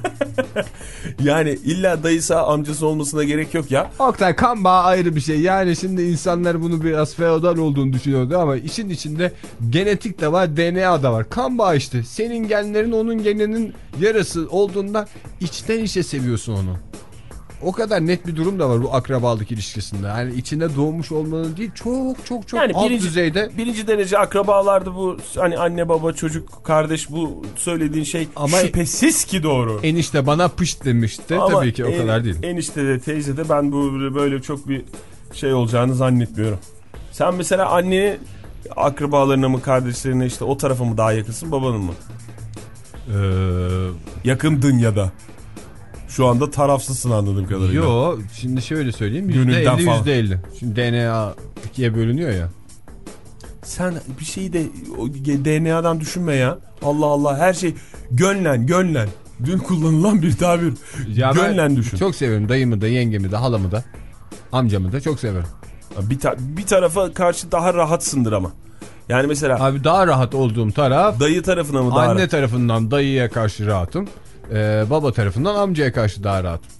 Yani illa dayısı amcası olmasına gerek yok ya. Oktay, kan bağı ayrı bir şey. Yani şimdi insanlar bunu biraz feodal olduğunu düşünüyordu ama işin içinde genetik de var, D N A da var. Kan bağı işte. Senin genlerin onun geninin yarısı olduğundan içten içe seviyorsun onu. O kadar net bir durum da var bu akrabalık ilişkisinde. Yani içinde doğmuş olmanın değil, çok çok çok yani alt birinci, düzeyde. Birinci derece akrabalarda bu hani anne baba çocuk kardeş, bu söylediğin şey ama şüphesiz ki doğru. Enişte bana pışt demişti. Ama tabii ki o en, kadar değil. Enişte de teyze de ben bu böyle çok bir şey olacağını zannetmiyorum. Sen mesela annenin akrabalarına mı, kardeşlerine, işte o tarafa mı daha yakınsın, babanın mı? Ee, Yakındın ya da. Şu anda tarafsızsın anladığım kadarıyla. Yo, şimdi şöyle söyleyeyim. yüzde elli yüzde elli. Şimdi D N A ikiye bölünüyor ya. Sen bir şeyi de D N A'dan düşünme ya. Allah Allah, her şey gönlen gönlen. Dün kullanılan bir tabir. Ya gönlen düşün. Çok seviyorum dayımı da, yengemi de, halamı da, amcamı da çok severim. Bir, ta- bir tarafa karşı daha rahatsındır ama. Yani mesela. Abi daha rahat olduğum taraf. Dayı tarafına mı daha anne rahat? tarafından dayıya karşı rahatım. Ee, baba tarafından amcaya karşı daha rahatım.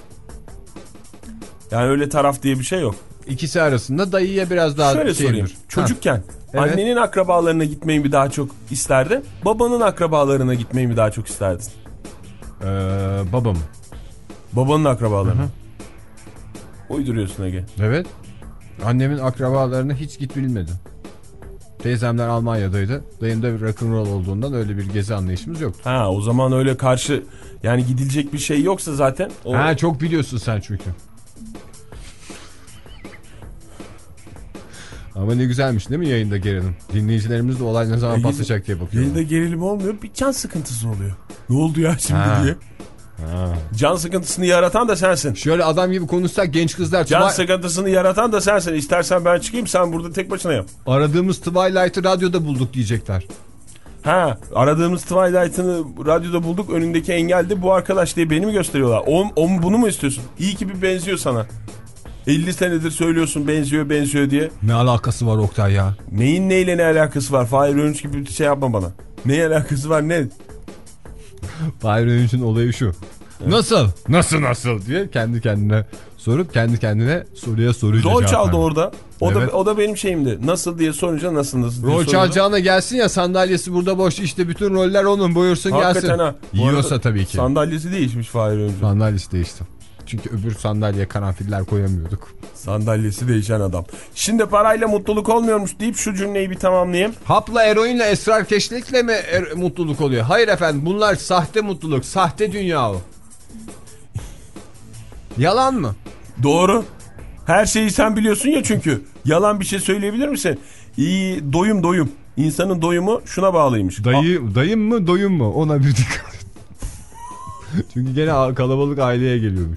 Yani öyle taraf diye bir şey yok. İkisi arasında dayıya biraz daha şöyle şeyimdir. sorayım. Çocukken evet. Annenin akrabalarına gitmeyi mi daha çok isterdin? Babanın akrabalarına gitmeyi mi daha çok isterdin? Ee, babam. Babanın akrabalarına. Uyduruyorsun Ege. Evet. Annemin akrabalarına hiç git bilmedim. Teyzemler Almanya'daydı. Dayım da bir rock'n'roll olduğundan öyle bir gezi anlayışımız yoktu. Ha, o zaman öyle karşı, yani gidilecek bir şey yoksa zaten. O... Ha, çok biliyorsun sen çünkü. Ama ne güzelmiş değil mi yayında gerilim? Dinleyicilerimiz de olay ne zaman Yayın, patlayacak diye bakıyor. Yayında gerilim olmuyor, bir can sıkıntısı oluyor. Ne oldu ya şimdi ha. diye. Ha. Can sıkıntısını yaratan da sensin. Şöyle adam gibi konuşsak genç kızlar. Can Twi- sıkıntısını yaratan da sensin. İstersen ben çıkayım, sen burada tek başına yap. Aradığımız Twilight'ı radyoda bulduk diyecekler. Ha, aradığımız Twilight'ını radyoda bulduk, önündeki engelde bu arkadaş diye beni mi gösteriyorlar? O, o bunu mu istiyorsun? İyi ki bir benziyor sana. elli senedir söylüyorsun benziyor benziyor diye. Ne alakası var Oktay ya? Neyin neyle ne alakası var? Fahir Öğünç gibi bir şey yapma bana. Ne alakası var ne? Fahir Öğünç'ün olayı şu. Nasıl? Nasıl nasıl diye kendi kendine sorup kendi kendine soruya soruyla Rol cevap çaldı vermek. orada. O Evet. da o da benim şeyimdi. Nasıl diye sorunca nasıl nasıl diye Rol sorunca. çalacağına gelsin ya, sandalyesi burada boş, işte bütün roller onun, buyursun Hakikaten gelsin. ha. Bu Yiyorsa arada tabii ki. Sandalyesi değişmiş Fahir önce. Sandalyesi değişti. Çünkü öbür sandalyeye karanfiller koyamıyorduk. Sandalyesi değişen adam. Şimdi parayla mutluluk olmuyormuş deyip şu cümleyi bir tamamlayayım. Hapla, eroinle, esrarkeşlikle mi er- mutluluk oluyor? Hayır efendim, bunlar sahte mutluluk, sahte dünya o. Yalan mı? Doğru. Her şeyi sen biliyorsun ya çünkü. Yalan bir şey söyleyebilir misin? İyi, doyum doyum. İnsanın doyumu şuna bağlıymış. Dayı, dayım mı doyum mu? Ona bir dikkat. Çünkü gene kalabalık aileye geliyormuş.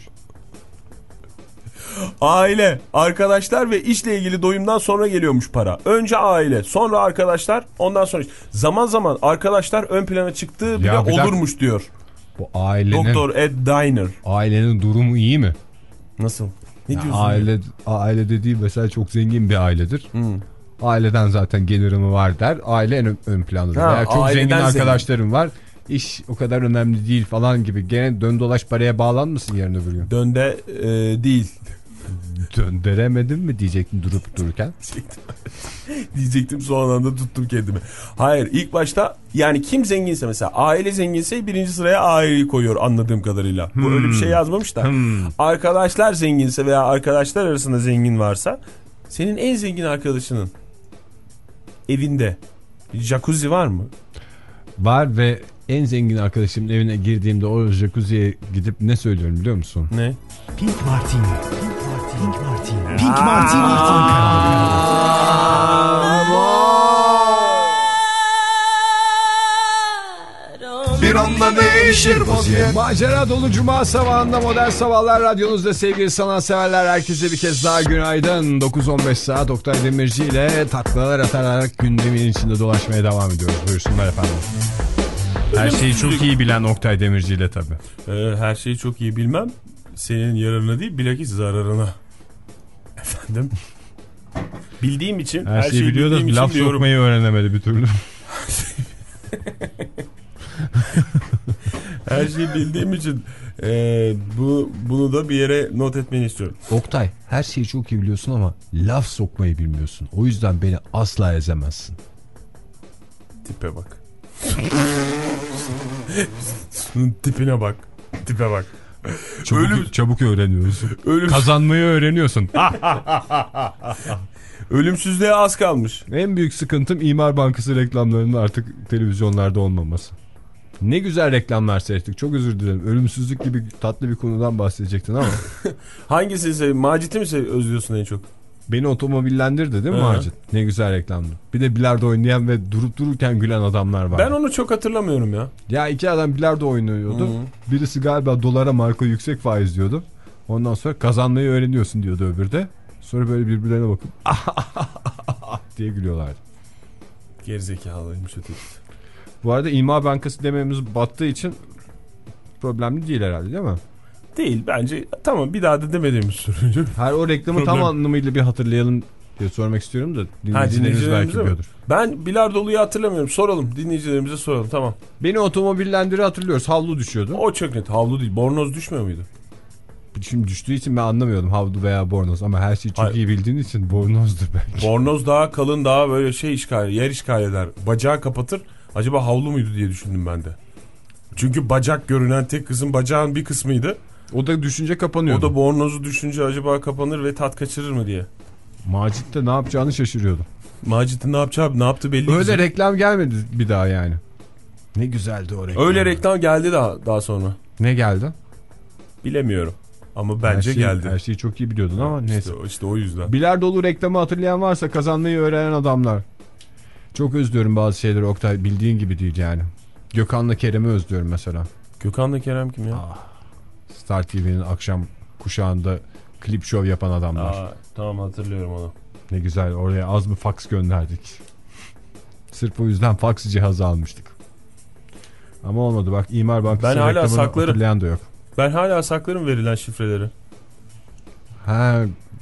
Aile, arkadaşlar ve işle ilgili doyumdan sonra geliyormuş para. Önce aile, sonra arkadaşlar, ondan sonra iş. Zaman zaman arkadaşlar ön plana çıktığı bile Ya bir olurmuş dakika. diyor. Bu ailenin, Doktor Ed Diner. ailenin durumu iyi mi? Nasıl? Ne Ya diyorsun? aile, aile dediği mesela çok zengin bir ailedir. Hmm. Aileden zaten gelirimi var der. Aile en ön, ön plandadır. Ha, Eğer çok aileden zengin zengin. arkadaşlarım var, iş o kadar önemli değil falan gibi. Gene dön dolaş paraya bağlanmasın yarın öbür gün. Dönde e, değil. Döndüremedim mi diyecektim durup dururken. Diyecektim, son anda tuttum kendimi. Hayır, ilk başta yani kim zenginse, mesela aile zenginse birinci sıraya aileyi koyuyor anladığım kadarıyla. Bu öyle bir şey yazmamış da. Hmm. Arkadaşlar zenginse veya arkadaşlar arasında zengin varsa, senin en zengin arkadaşının evinde jacuzzi var mı? Var ve en zengin arkadaşımın evine girdiğimde o jacuzziye gidip ne söylüyorum biliyor musun? Ne? Pink Martini. Pink Martini. Pink Martini. Pink Martini. Bir anda değişir vaziyet. Macera dolu cuma sabahında Modern Sabahlar radyonuzda sevgili sanatseverler, herkese bir kez daha günaydın. dokuz on beş saat Oktay Demirci ile taklalar atarak gündemin içinde dolaşmaya devam ediyoruz. Buyursunlar efendim. Her şeyi çok iyi bilen Oktay Demirci ile tabii. Ee, her şeyi çok iyi bilmem. Senin yararına değil, bilakis zararına. Efendim? Bildiğim için, Her, her şeyi şeyi biliyor da bildiğim için laf diyorum. sokmayı öğrenemedi bir türlü. Her şeyi bildiğim için e, bu bunu da bir yere not etmeni istiyorum. Oktay, her şeyi çok iyi biliyorsun ama laf sokmayı bilmiyorsun. O yüzden beni asla ezemezsin. Tipe bak. Şunun tipine bak. Tipe bak. Çabuk, Ölüm- çabuk öğreniyorsun. Ölüm, Kazanmayı öğreniyorsun. ölümsüzlüğe az kalmış. En büyük sıkıntım İmar Bankası reklamlarının artık televizyonlarda olmaması. Ne güzel reklamlar seyrettik. Çok özür dilerim. Ölümsüzlük gibi tatlı bir konudan bahsedecektin ama. Hangisini seviyorsun? Macit'i mi sev- özlüyorsun en çok? Beni otomobillendirdi değil mi Hı. Macit? Ne güzel reklamdı. Bir de bilardo oynayan ve durup dururken gülen adamlar var. Ben onu çok hatırlamıyorum ya. Ya iki adam bilardo oynuyordu. Hı. Birisi galiba dolara marka yüksek faiz diyordu. Ondan sonra kazanmayı öğreniyorsun diyordu öbürü de. Sonra böyle birbirlerine bakıp diye gülüyorlardı. Gerizekalıymış öteki. Bu arada İmar Bankası dememiz battığı için problemli değil herhalde, değil mi? Değil bence. Tamam, bir daha da demediğimiz sürece. Her o reklamı Problem. tam anlamıyla bir hatırlayalım diye sormak istiyorum da dinleyicilerimiz dinleyicilerimiz belki mi? biliyordur. Ben bilardoluyu hatırlamıyorum. Soralım, dinleyicilerimize soralım, tamam. Beni otomobillendiri hatırlıyoruz. Havlu düşüyordu. O çok net. Havlu değil. Bornoz düşmüyor muydu? Şimdi düştüğü için ben anlamıyordum havlu veya bornoz, ama her şeyi çok Hayır. iyi bildiğin için bornozdur belki. Bornoz daha kalın, daha böyle şey işgal, yer işgal eder. Bacağı kapatır. Acaba havlu muydu diye düşündüm ben de. Çünkü bacak görünen tek kısım bacağın bir kısmıydı. O da düşünce kapanıyordu. O da bornozu düşünce acaba kapanır ve tat kaçırır mı diye. Macit de ne yapacağını şaşırıyordu. Macit'in ne yapacağı, ne yaptı belli değil. Öyle reklam gelmedi bir daha yani. Ne güzeldi o reklam. Öyle reklam geldi daha daha sonra. Ne geldi? Bilemiyorum. Ama bence her şeyi, geldi. Her şeyi çok iyi biliyordun ama neyse. İşte, işte o yüzden. Bilardolu reklamı hatırlayan varsa, kazanmayı öğrenen adamlar. Çok özlüyorum bazı şeyleri Oktay, bildiğin gibi değil yani. Gökhan'la Kerem'i özlüyorum mesela. Gökhan'la Kerem kim ya? Ah, Star T V'nin akşam kuşağında klip show yapan adamlar. Aa, tamam, hatırlıyorum onu. Ne güzel, oraya az mı fax gönderdik. Sırf o yüzden fax cihazı almıştık. Ama olmadı bak, İmar Bankası Ben hala reklamını saklarım. hatırlayan da yok. Ben hala saklarım verilen şifreleri. Ha,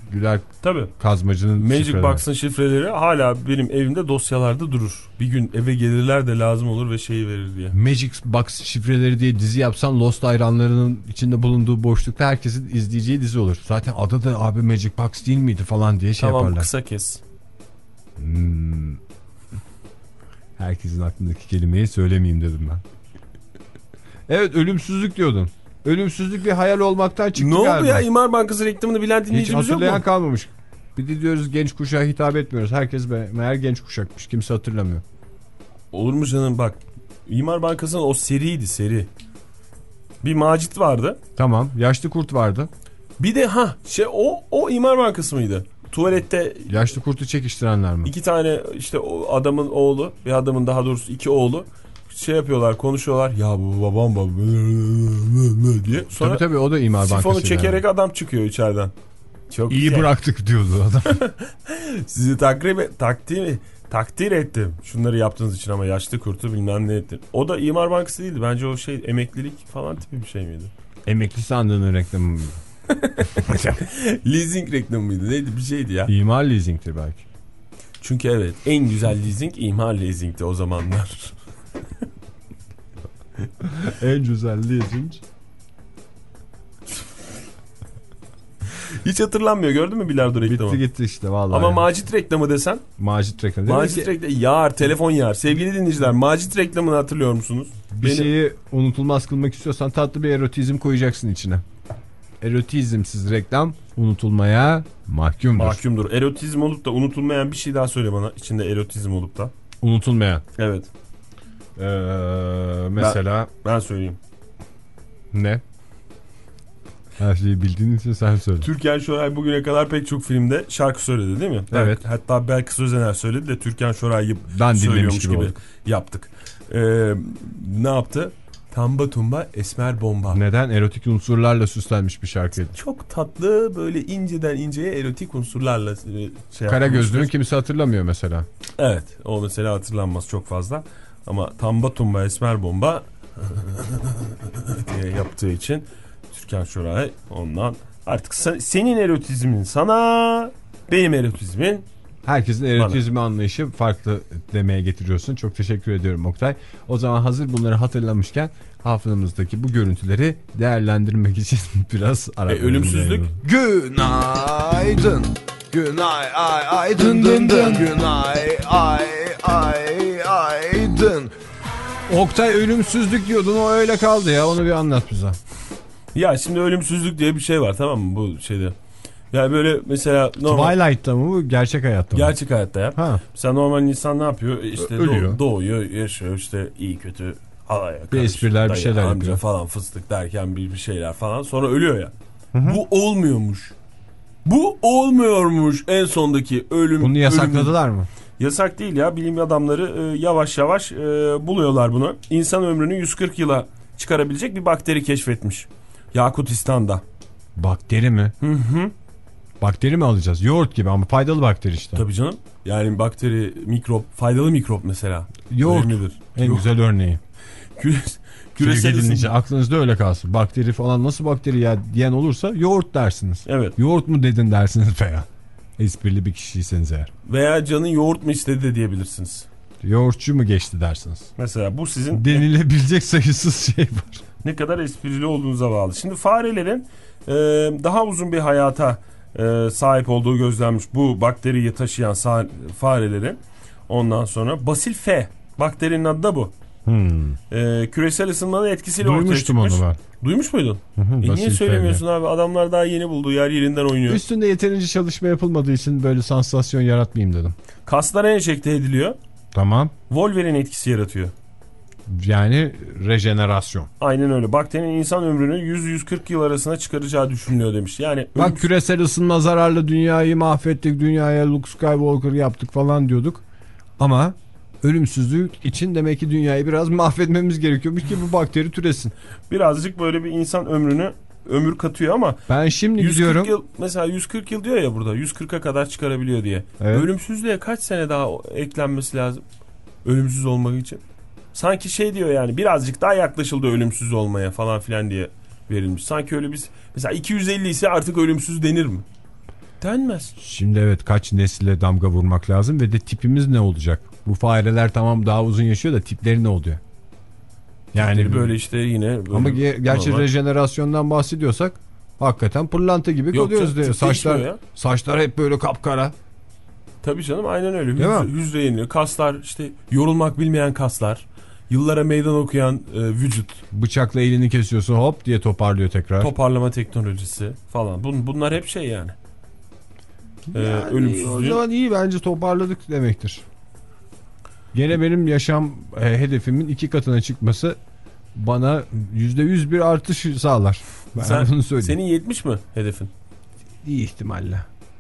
Güler Tabii. Kazmacı'nın Magic şifreleri. Box'ın şifreleri hala benim evimde dosyalarda durur. Bir gün eve gelirler de lazım olur ve şeyi verir diye. Magic Box şifreleri diye dizi yapsan Lost hayranlarının içinde bulunduğu boşlukta herkesin izleyeceği dizi olur. Zaten adı da abi Magic Box değil miydi falan diye şey tamam, yaparlar. kısa kes. Hmm. Herkesin aklındaki kelimeyi söylemeyeyim dedim ben. Evet, ölümsüzlük diyordun. Ölümsüzlük bir hayal olmaktan çıktı ne galiba. oldu ya? İmar Bankası reklamını bilen Hiç dinleyicimiz yok mu? hatırlayan kalmamış. Bir de diyoruz genç kuşağa hitap etmiyoruz. Herkes be, meğer genç kuşakmış. Kimse hatırlamıyor. Olur mu canım, bak. İmar Bankası'nın o seriydi, seri. Bir Macit vardı. Tamam. Yaşlı kurt vardı. Bir de ha şey o o İmar Bankası mıydı? Tuvalette Yaşlı kurtu çekiştirenler mi? iki tane işte o adamın oğlu, bir adamın daha doğrusu iki oğlu şey yapıyorlar, konuşuyorlar. Ya bu babam babam diye. Sonra Tabii tabii, o da İmar Bankası. sifonu çekerek yani. Adam çıkıyor içeriden. Çok İyi güzel. bıraktık diyordu adam. Sizi takdir, takdir, takdir ettim. Şunları yaptığınız için ama yaşlı kurtu bilmem ne ettim. O da İmar Bankası değildi. Bence o şey emeklilik falan tipi bir şey miydi? Emekli sandığının reklamı mıydı? Leasing reklamı mıydı? Neydi? Bir şeydi ya. İmar leasing'ti belki. Çünkü evet, en güzel leasing imar leasing'ti o zamanlar. En güzel leasing. Hiç hatırlanmıyor, gördün mü bilardo reklamı? Bitti gitti işte vallahi. Ama yani. Macit reklamı desen. Macit reklamı. Macit reklamı. Yar, telefon yar. Sevgili dinleyiciler, Macit reklamını hatırlıyor musunuz? Bir Benim... şeyi unutulmaz kılmak istiyorsan tatlı bir erotizm koyacaksın içine. Erotizmsiz reklam unutulmaya mahkumdur. Mahkumdur. Erotizm olup da unutulmayan bir şey daha söyle bana. İçinde erotizm olup da. Unutulmayan. Evet. Ee, mesela. Ben, ben söyleyeyim. Ne? Her şeyi bildiğin için sen söyle. Türkan Şoray bugüne kadar pek çok filmde şarkı söyledi değil mi? Evet. Hatta Belkıs Özener söyledi de Türkan Şoray'ı Ben söylüyormuş gibi, gibi olduk. yaptık. Ee, ne yaptı? Tamba tumba esmer bomba. Neden? Erotik unsurlarla süslenmiş bir şarkıydı. Çok tatlı, böyle inceden inceye erotik unsurlarla şey Kara gözlüğünü yapmıştır. kimse hatırlamıyor mesela. Evet, o mesela hatırlanmaz çok fazla. Ama tamba tumba esmer bomba diye yaptığı için Türkan Şoray ondan artık sen, senin erotizmin sana, benim erotizmin Herkesin erotizmi anlayışı farklı demeye getiriyorsun. Çok teşekkür ediyorum Oktay. O zaman hazır bunları hatırlamışken hafızamızdaki bu görüntüleri değerlendirmek için biraz ara. E, ölümsüzlük. Günaydın. Günay ay ay dın dın dın. Günay ay ay ay dın. Oktay ölümsüzlük diyordun, o öyle kaldı ya, onu bir anlat bize. Ya şimdi ölümsüzlük diye bir şey var, tamam mı, bu şeyde. Yani böyle mesela normal, Twilight'ta mı bu, gerçek hayatta mı? gerçek hayatta ya. Ha. Mesela normal insan ne yapıyor? İşte Ölüyor. doğ- doğuyor, yaşıyor, işte iyi kötü halaya Bir karışık, espriler, bir dayı, şeyler amca yapıyor. falan fıstık derken bir, bir şeyler falan, sonra ölüyor ya. Bu olmuyormuş. Bu olmuyormuş en sondaki ölüm. Bunu yasakladılar ölüm. mı? Yasak değil ya, bilim adamları e, yavaş yavaş e, buluyorlar bunu. İnsan ömrünü yüz kırk yıla çıkarabilecek bir bakteri keşfetmiş. Yakutistan'da. Bakteri mi? Hı hı. Bakteri mi alacağız? Yoğurt gibi ama faydalı bakteri işte. Tabii canım. Yani bakteri, mikrop, faydalı mikrop mesela. Yoğurt Önemlidir. en Yoğurt. güzel örneği. Küre, küresel Sevgili dinleyici, ısınma. aklınızda öyle kalsın. Bakteri falan nasıl bakteri ya diyen olursa yoğurt dersiniz. Evet. Yoğurt mu dedin dersiniz veya. Esprili bir kişiyseniz eğer. Veya canın yoğurt mu istedi de diyebilirsiniz. Yoğurtçu mu geçti dersiniz. Mesela bu sizin Denilebilecek sayısız şey var. ne kadar esprili olduğunuza bağlı. Şimdi farelerin e, daha uzun bir hayata e, sahip olduğu gözlenmiş bu bakteriyi taşıyan sa- farelerin, ondan sonra Basil F. Bakterinin adı da bu. Hmm. E, küresel ısınmanın etkisiyle ortaya Duymuştum çıkmış. onu ben. Duymuş muydun? Hı hı, E niye Basil söylemiyorsun abi? Adamlar daha yeni bulduğu yer yerinden oynuyor. Üstünde yeterince çalışma yapılmadığı için böyle sansasyon yaratmayayım dedim. Kaslara enjekte ediliyor. Tamam. Wolverine etkisi yaratıyor. Yani rejenerasyon. Aynen öyle. Bakterinin insan ömrünü yüz yüz kırk yıl arasına çıkaracağı düşünülüyor demiş. Yani Bak ölüm... küresel ısınma zararlı, dünyayı mahvettik, dünyaya Luke Skywalker yaptık falan diyorduk. Ama ölümsüzlük için demek ki dünyayı biraz mahvetmemiz gerekiyormuş ki bu bakteri türesin. birazcık böyle bir insan ömrünü ömür katıyor ama Ben şimdi yüz kırk gidiyorum. yıl, mesela yüz kırk yıl diyor ya burada, yüz kırka kadar çıkarabiliyor diye. Evet. Ölümsüzlüğe kaç sene daha eklenmesi lazım ölümsüz olmak için? Sanki şey diyor yani, birazcık daha yaklaşıldı ölümsüz olmaya falan filan diye verilmiş. Sanki öyle biz mesela iki yüz elli ise artık ölümsüz denir mi? Denmez. Şimdi evet, kaç nesile damga vurmak lazım ve de tipimiz ne olacak? Bu fareler tamam daha uzun yaşıyor da tipleri ne oluyor? Yani Tipleri böyle işte yine. Böyle ama ge- gerçi normal. rejenerasyondan bahsediyorsak hakikaten pırlanta gibi Yok kalıyoruz canım, diye. tip Saçlar değişmiyor ya. saçlar hep böyle kapkara. Tabii canım, aynen öyle. Değil Hücre, mi? hücre yeniliyor. Kaslar işte, yorulmak bilmeyen kaslar. Yıllara meydan okuyan e, vücut. Bıçakla elini kesiyorsun, hop diye toparlıyor tekrar. Toparlama teknolojisi falan. Bun, bunlar hep şey yani. Ee, Yani ölümsüzlüğün. o zaman iyi, bence toparladık demektir. Gene benim yaşam e, hedefimin iki katına çıkması bana yüzde yüz bir artış sağlar. Ben Sen, bunu söyleyeyim. senin yetmiş mi hedefin? İyi ihtimalle.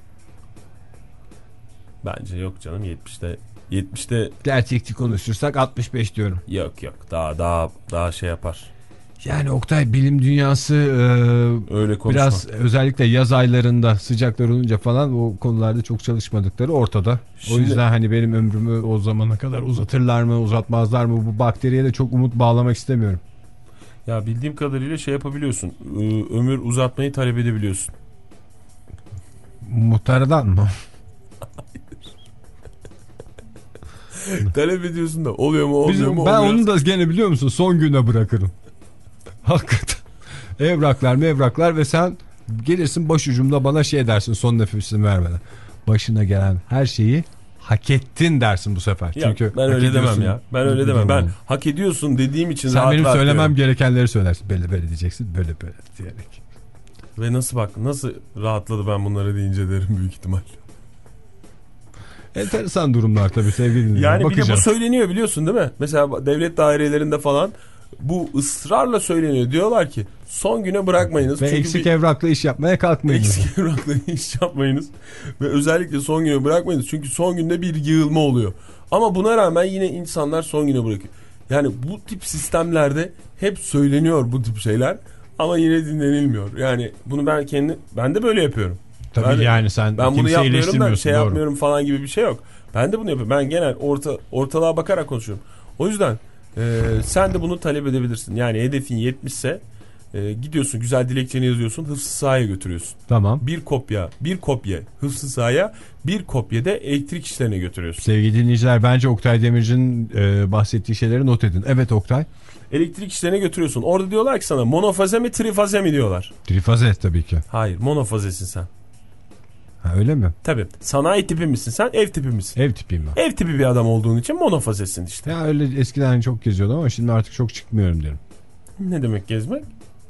Bence yok canım, yetmişte. yetmişte Gerçekçi konuşursak altmış beş diyorum. yok yok, daha daha daha şey yapar. Yani Oktay, bilim dünyası e, Öyle konuşma. biraz özellikle yaz aylarında sıcaklar olunca falan o konularda çok çalışmadıkları ortada. Şimdi- O yüzden hani benim ömrümü o zamana kadar uzatırlar mı uzatmazlar mı, bu bakteriye de çok umut bağlamak istemiyorum. Ya bildiğim kadarıyla şey yapabiliyorsun. Ee, ömür uzatmayı talep edebiliyorsun. Muhtardan mı? Talep ediyorsun da oluyor mu olmuyor Bizim, mu? ben olmuyor. onu da gene biliyor musun son güne bırakırım. Hakikaten. Evraklar mevraklar ve sen gelirsin başucumda bana şey dersin son nefesini vermeden. Başına gelen her şeyi hak ettin dersin bu sefer. Ya, Çünkü ben öyle demem ya. Ben öyle demem. Ben hak ediyorsun dediğim için sen rahat benim rahat söylemem diyorum. gerekenleri söylersin. Böyle böyle diyeceksin. Böyle böyle diyerek. Ve nasıl bak nasıl rahatladı ben bunları deyince derim büyük ihtimal. Enteresan durumlar tabii sevgili dinleyiciler. Yani bir de bu Bakacağım. söyleniyor biliyorsun değil mi? Mesela devlet dairelerinde falan bu ısrarla söyleniyor. Diyorlar ki son güne bırakmayınız. Ve Çünkü eksik bir... evrakla iş yapmaya kalkmayınız. Eksik evrakla iş yapmayınız. Ve özellikle son güne bırakmayınız. Çünkü son günde bir yığılma oluyor. Ama buna rağmen yine insanlar son güne bırakıyor. Yani bu tip sistemlerde hep söyleniyor bu tip şeyler. Ama yine dinlenilmiyor. Yani bunu ben kendi ben de böyle yapıyorum. Tabii ben de, yani sen ben bunu kimseyi yapmıyorum da eleştirmiyorsun, şey doğru. yapmıyorum falan gibi bir şey yok. Ben de bunu yapıyorum. Ben genel orta ortalığa bakarak konuşuyorum. O yüzden e, sen de bunu talep edebilirsin. Yani hedefin yetmiş ise e, gidiyorsun güzel dilekçeni yazıyorsun, hıfzı sahaya götürüyorsun. Tamam. Bir kopya, bir kopya hıfzı sahaya, bir kopya da elektrik işlerine götürüyorsun. Sevgili dinleyiciler, bence Oktay Demirci'nin e, bahsettiği şeyleri not edin. Evet Oktay. Elektrik işlerine götürüyorsun. Orada diyorlar ki sana monofaze mi trifaze mi diyorlar. Trifaze tabii ki. Hayır, monofazesin sen. Ha, öyle mi? Tabii. Sanayi tipi misin sen, ev tipi misin? Ev tipiyim ben. Ev tipi bir adam olduğun için monofazesin işte. Ya öyle eskiden çok geziyordum ama şimdi artık çok çıkmıyorum derim. Ne demek gezmek?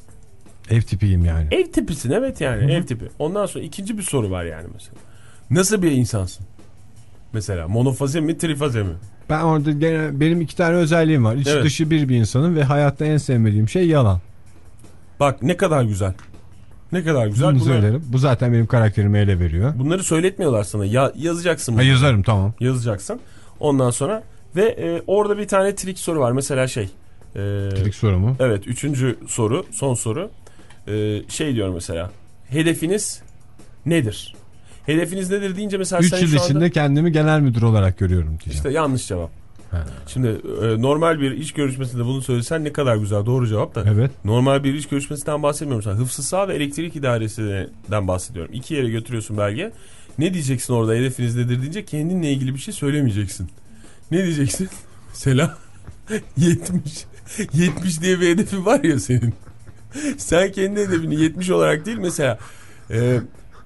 Ev tipiyim yani. Ev tipisin evet yani. Hı-hı. Ev tipi. Ondan sonra ikinci bir soru var yani mesela. Nasıl bir insansın? Mesela monofaze mi trifaze mi? Ben orada gene, benim iki tane özelliğim var. İç Evet. dışı bir bir insanım ve hayatta en sevmediğim şey yalan. Bak ne kadar güzel. Ne kadar güzel. Bunu Bunlar, söylerim. Bu zaten benim karakterimi ele veriyor. bunları söyletmiyorlar sana. Ya, yazacaksın. Ha, bunu. yazarım tamam. Yazacaksın. Ondan sonra ve e, orada bir tane trik soru var. Mesela şey. E, Trik soru mu? Evet. Üçüncü soru. Son soru. E, şey diyor mesela. Hedefiniz nedir? Hedefiniz nedir deyince mesela üç sen yıl şu anda... içinde kendimi genel müdür olarak görüyorum diyeceğim. İşte yanlış cevap. Ha. Şimdi e, normal bir iş görüşmesinde bunu söylesen ne kadar güzel, doğru cevap da. Evet. Normal bir iş görüşmesinden bahsetmiyorum sana. Hıfzı saha ve elektrik idaresinden bahsediyorum. İki yere götürüyorsun belge. Ne diyeceksin orada hedefiniz nedir deyince kendinle ilgili bir şey söylemeyeceksin. Ne diyeceksin? Mesela yetmiş. yetmiş diye bir hedefin var ya senin. Sen kendi hedefini yetmiş olarak değil mesela e,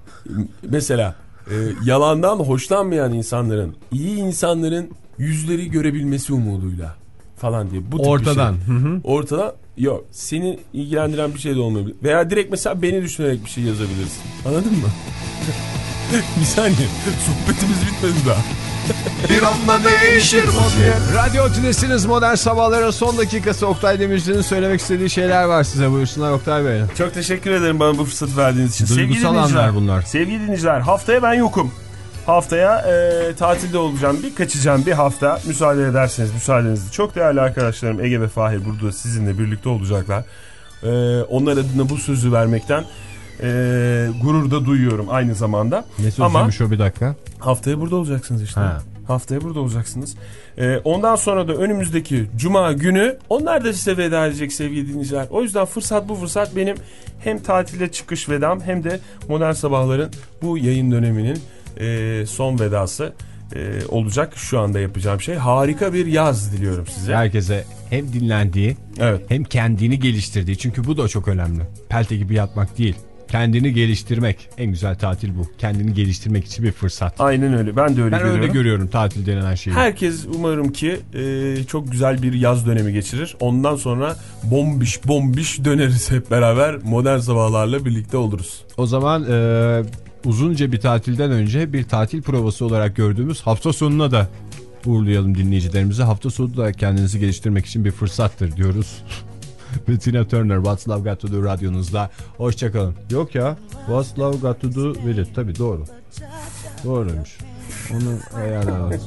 mesela e, yalandan hoşlanmayan insanların, iyi insanların yüzleri görebilmesi umuduyla falan diye. Bu tip Ortadan. bir şey. Hı hı. Ortadan yok. Seni ilgilendiren bir şey de olmayabilir. Veya direkt mesela beni düşünerek bir şey yazabilirsin. Anladın mı? Bir saniye. Sohbetimiz bitmedi daha. Bir anda değişir vaziyet. Radyo Tülesi'niz Modern Sabahların son dakikası. Oktay Demirci'nin söylemek istediği şeyler var size. Buyursunlar Oktay Bey. Çok teşekkür ederim bana bu fırsatı verdiğiniz için. Duygusal Sevgili anlar bunlar. Sevgili dinleyiciler, haftaya ben yokum. Haftaya e, tatilde olacağım. Bir kaçacağım bir hafta. Müsaade ederseniz müsaadenizle. Çok değerli arkadaşlarım Ege ve Fahir burada sizinle birlikte olacaklar. E, onlar adına bu sözü vermekten e, gurur da duyuyorum aynı zamanda. Ne sözlemiş o bir dakika? Haftaya burada olacaksınız işte. Ha. Haftaya burada olacaksınız. Ee, ondan sonra da önümüzdeki Cuma günü onlar da size veda edecek sevgili dinleyiciler. O yüzden fırsat bu fırsat benim hem tatile çıkış vedam hem de Modern Sabahların bu yayın döneminin e, son vedası e, olacak. Şu anda yapacağım şey. Harika bir yaz diliyorum size. Herkese hem dinlendiği Evet. hem kendini geliştirdiği. Çünkü bu da çok önemli. Pelte gibi yatmak değil. Kendini geliştirmek. En güzel tatil bu. Kendini geliştirmek için bir fırsat. Aynen öyle. Ben de öyle ben görüyorum. öyle görüyorum tatil denilen şeyi. Herkes umarım ki e, çok güzel bir yaz dönemi geçirir. Ondan sonra bombiş bombiş döneriz hep beraber. Modern Sabahlarla birlikte oluruz. O zaman e, uzunca bir tatilden önce bir tatil provası olarak gördüğümüz hafta sonuna da uğurlayalım dinleyicilerimizi. Hafta sonu da kendinizi geliştirmek için bir fırsattır diyoruz. Ve Tina Turner, What's Love Got To Do radyonuzda. Hoşçakalın. Yok ya, What's Love Got To Do with it. Tabii doğru. Doğruymuş. Onu ayarlayalım.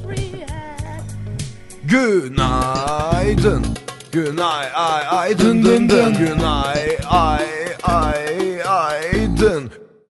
Günaydın. Günay ay ay dın dın dın. Günay ay ay ay dın.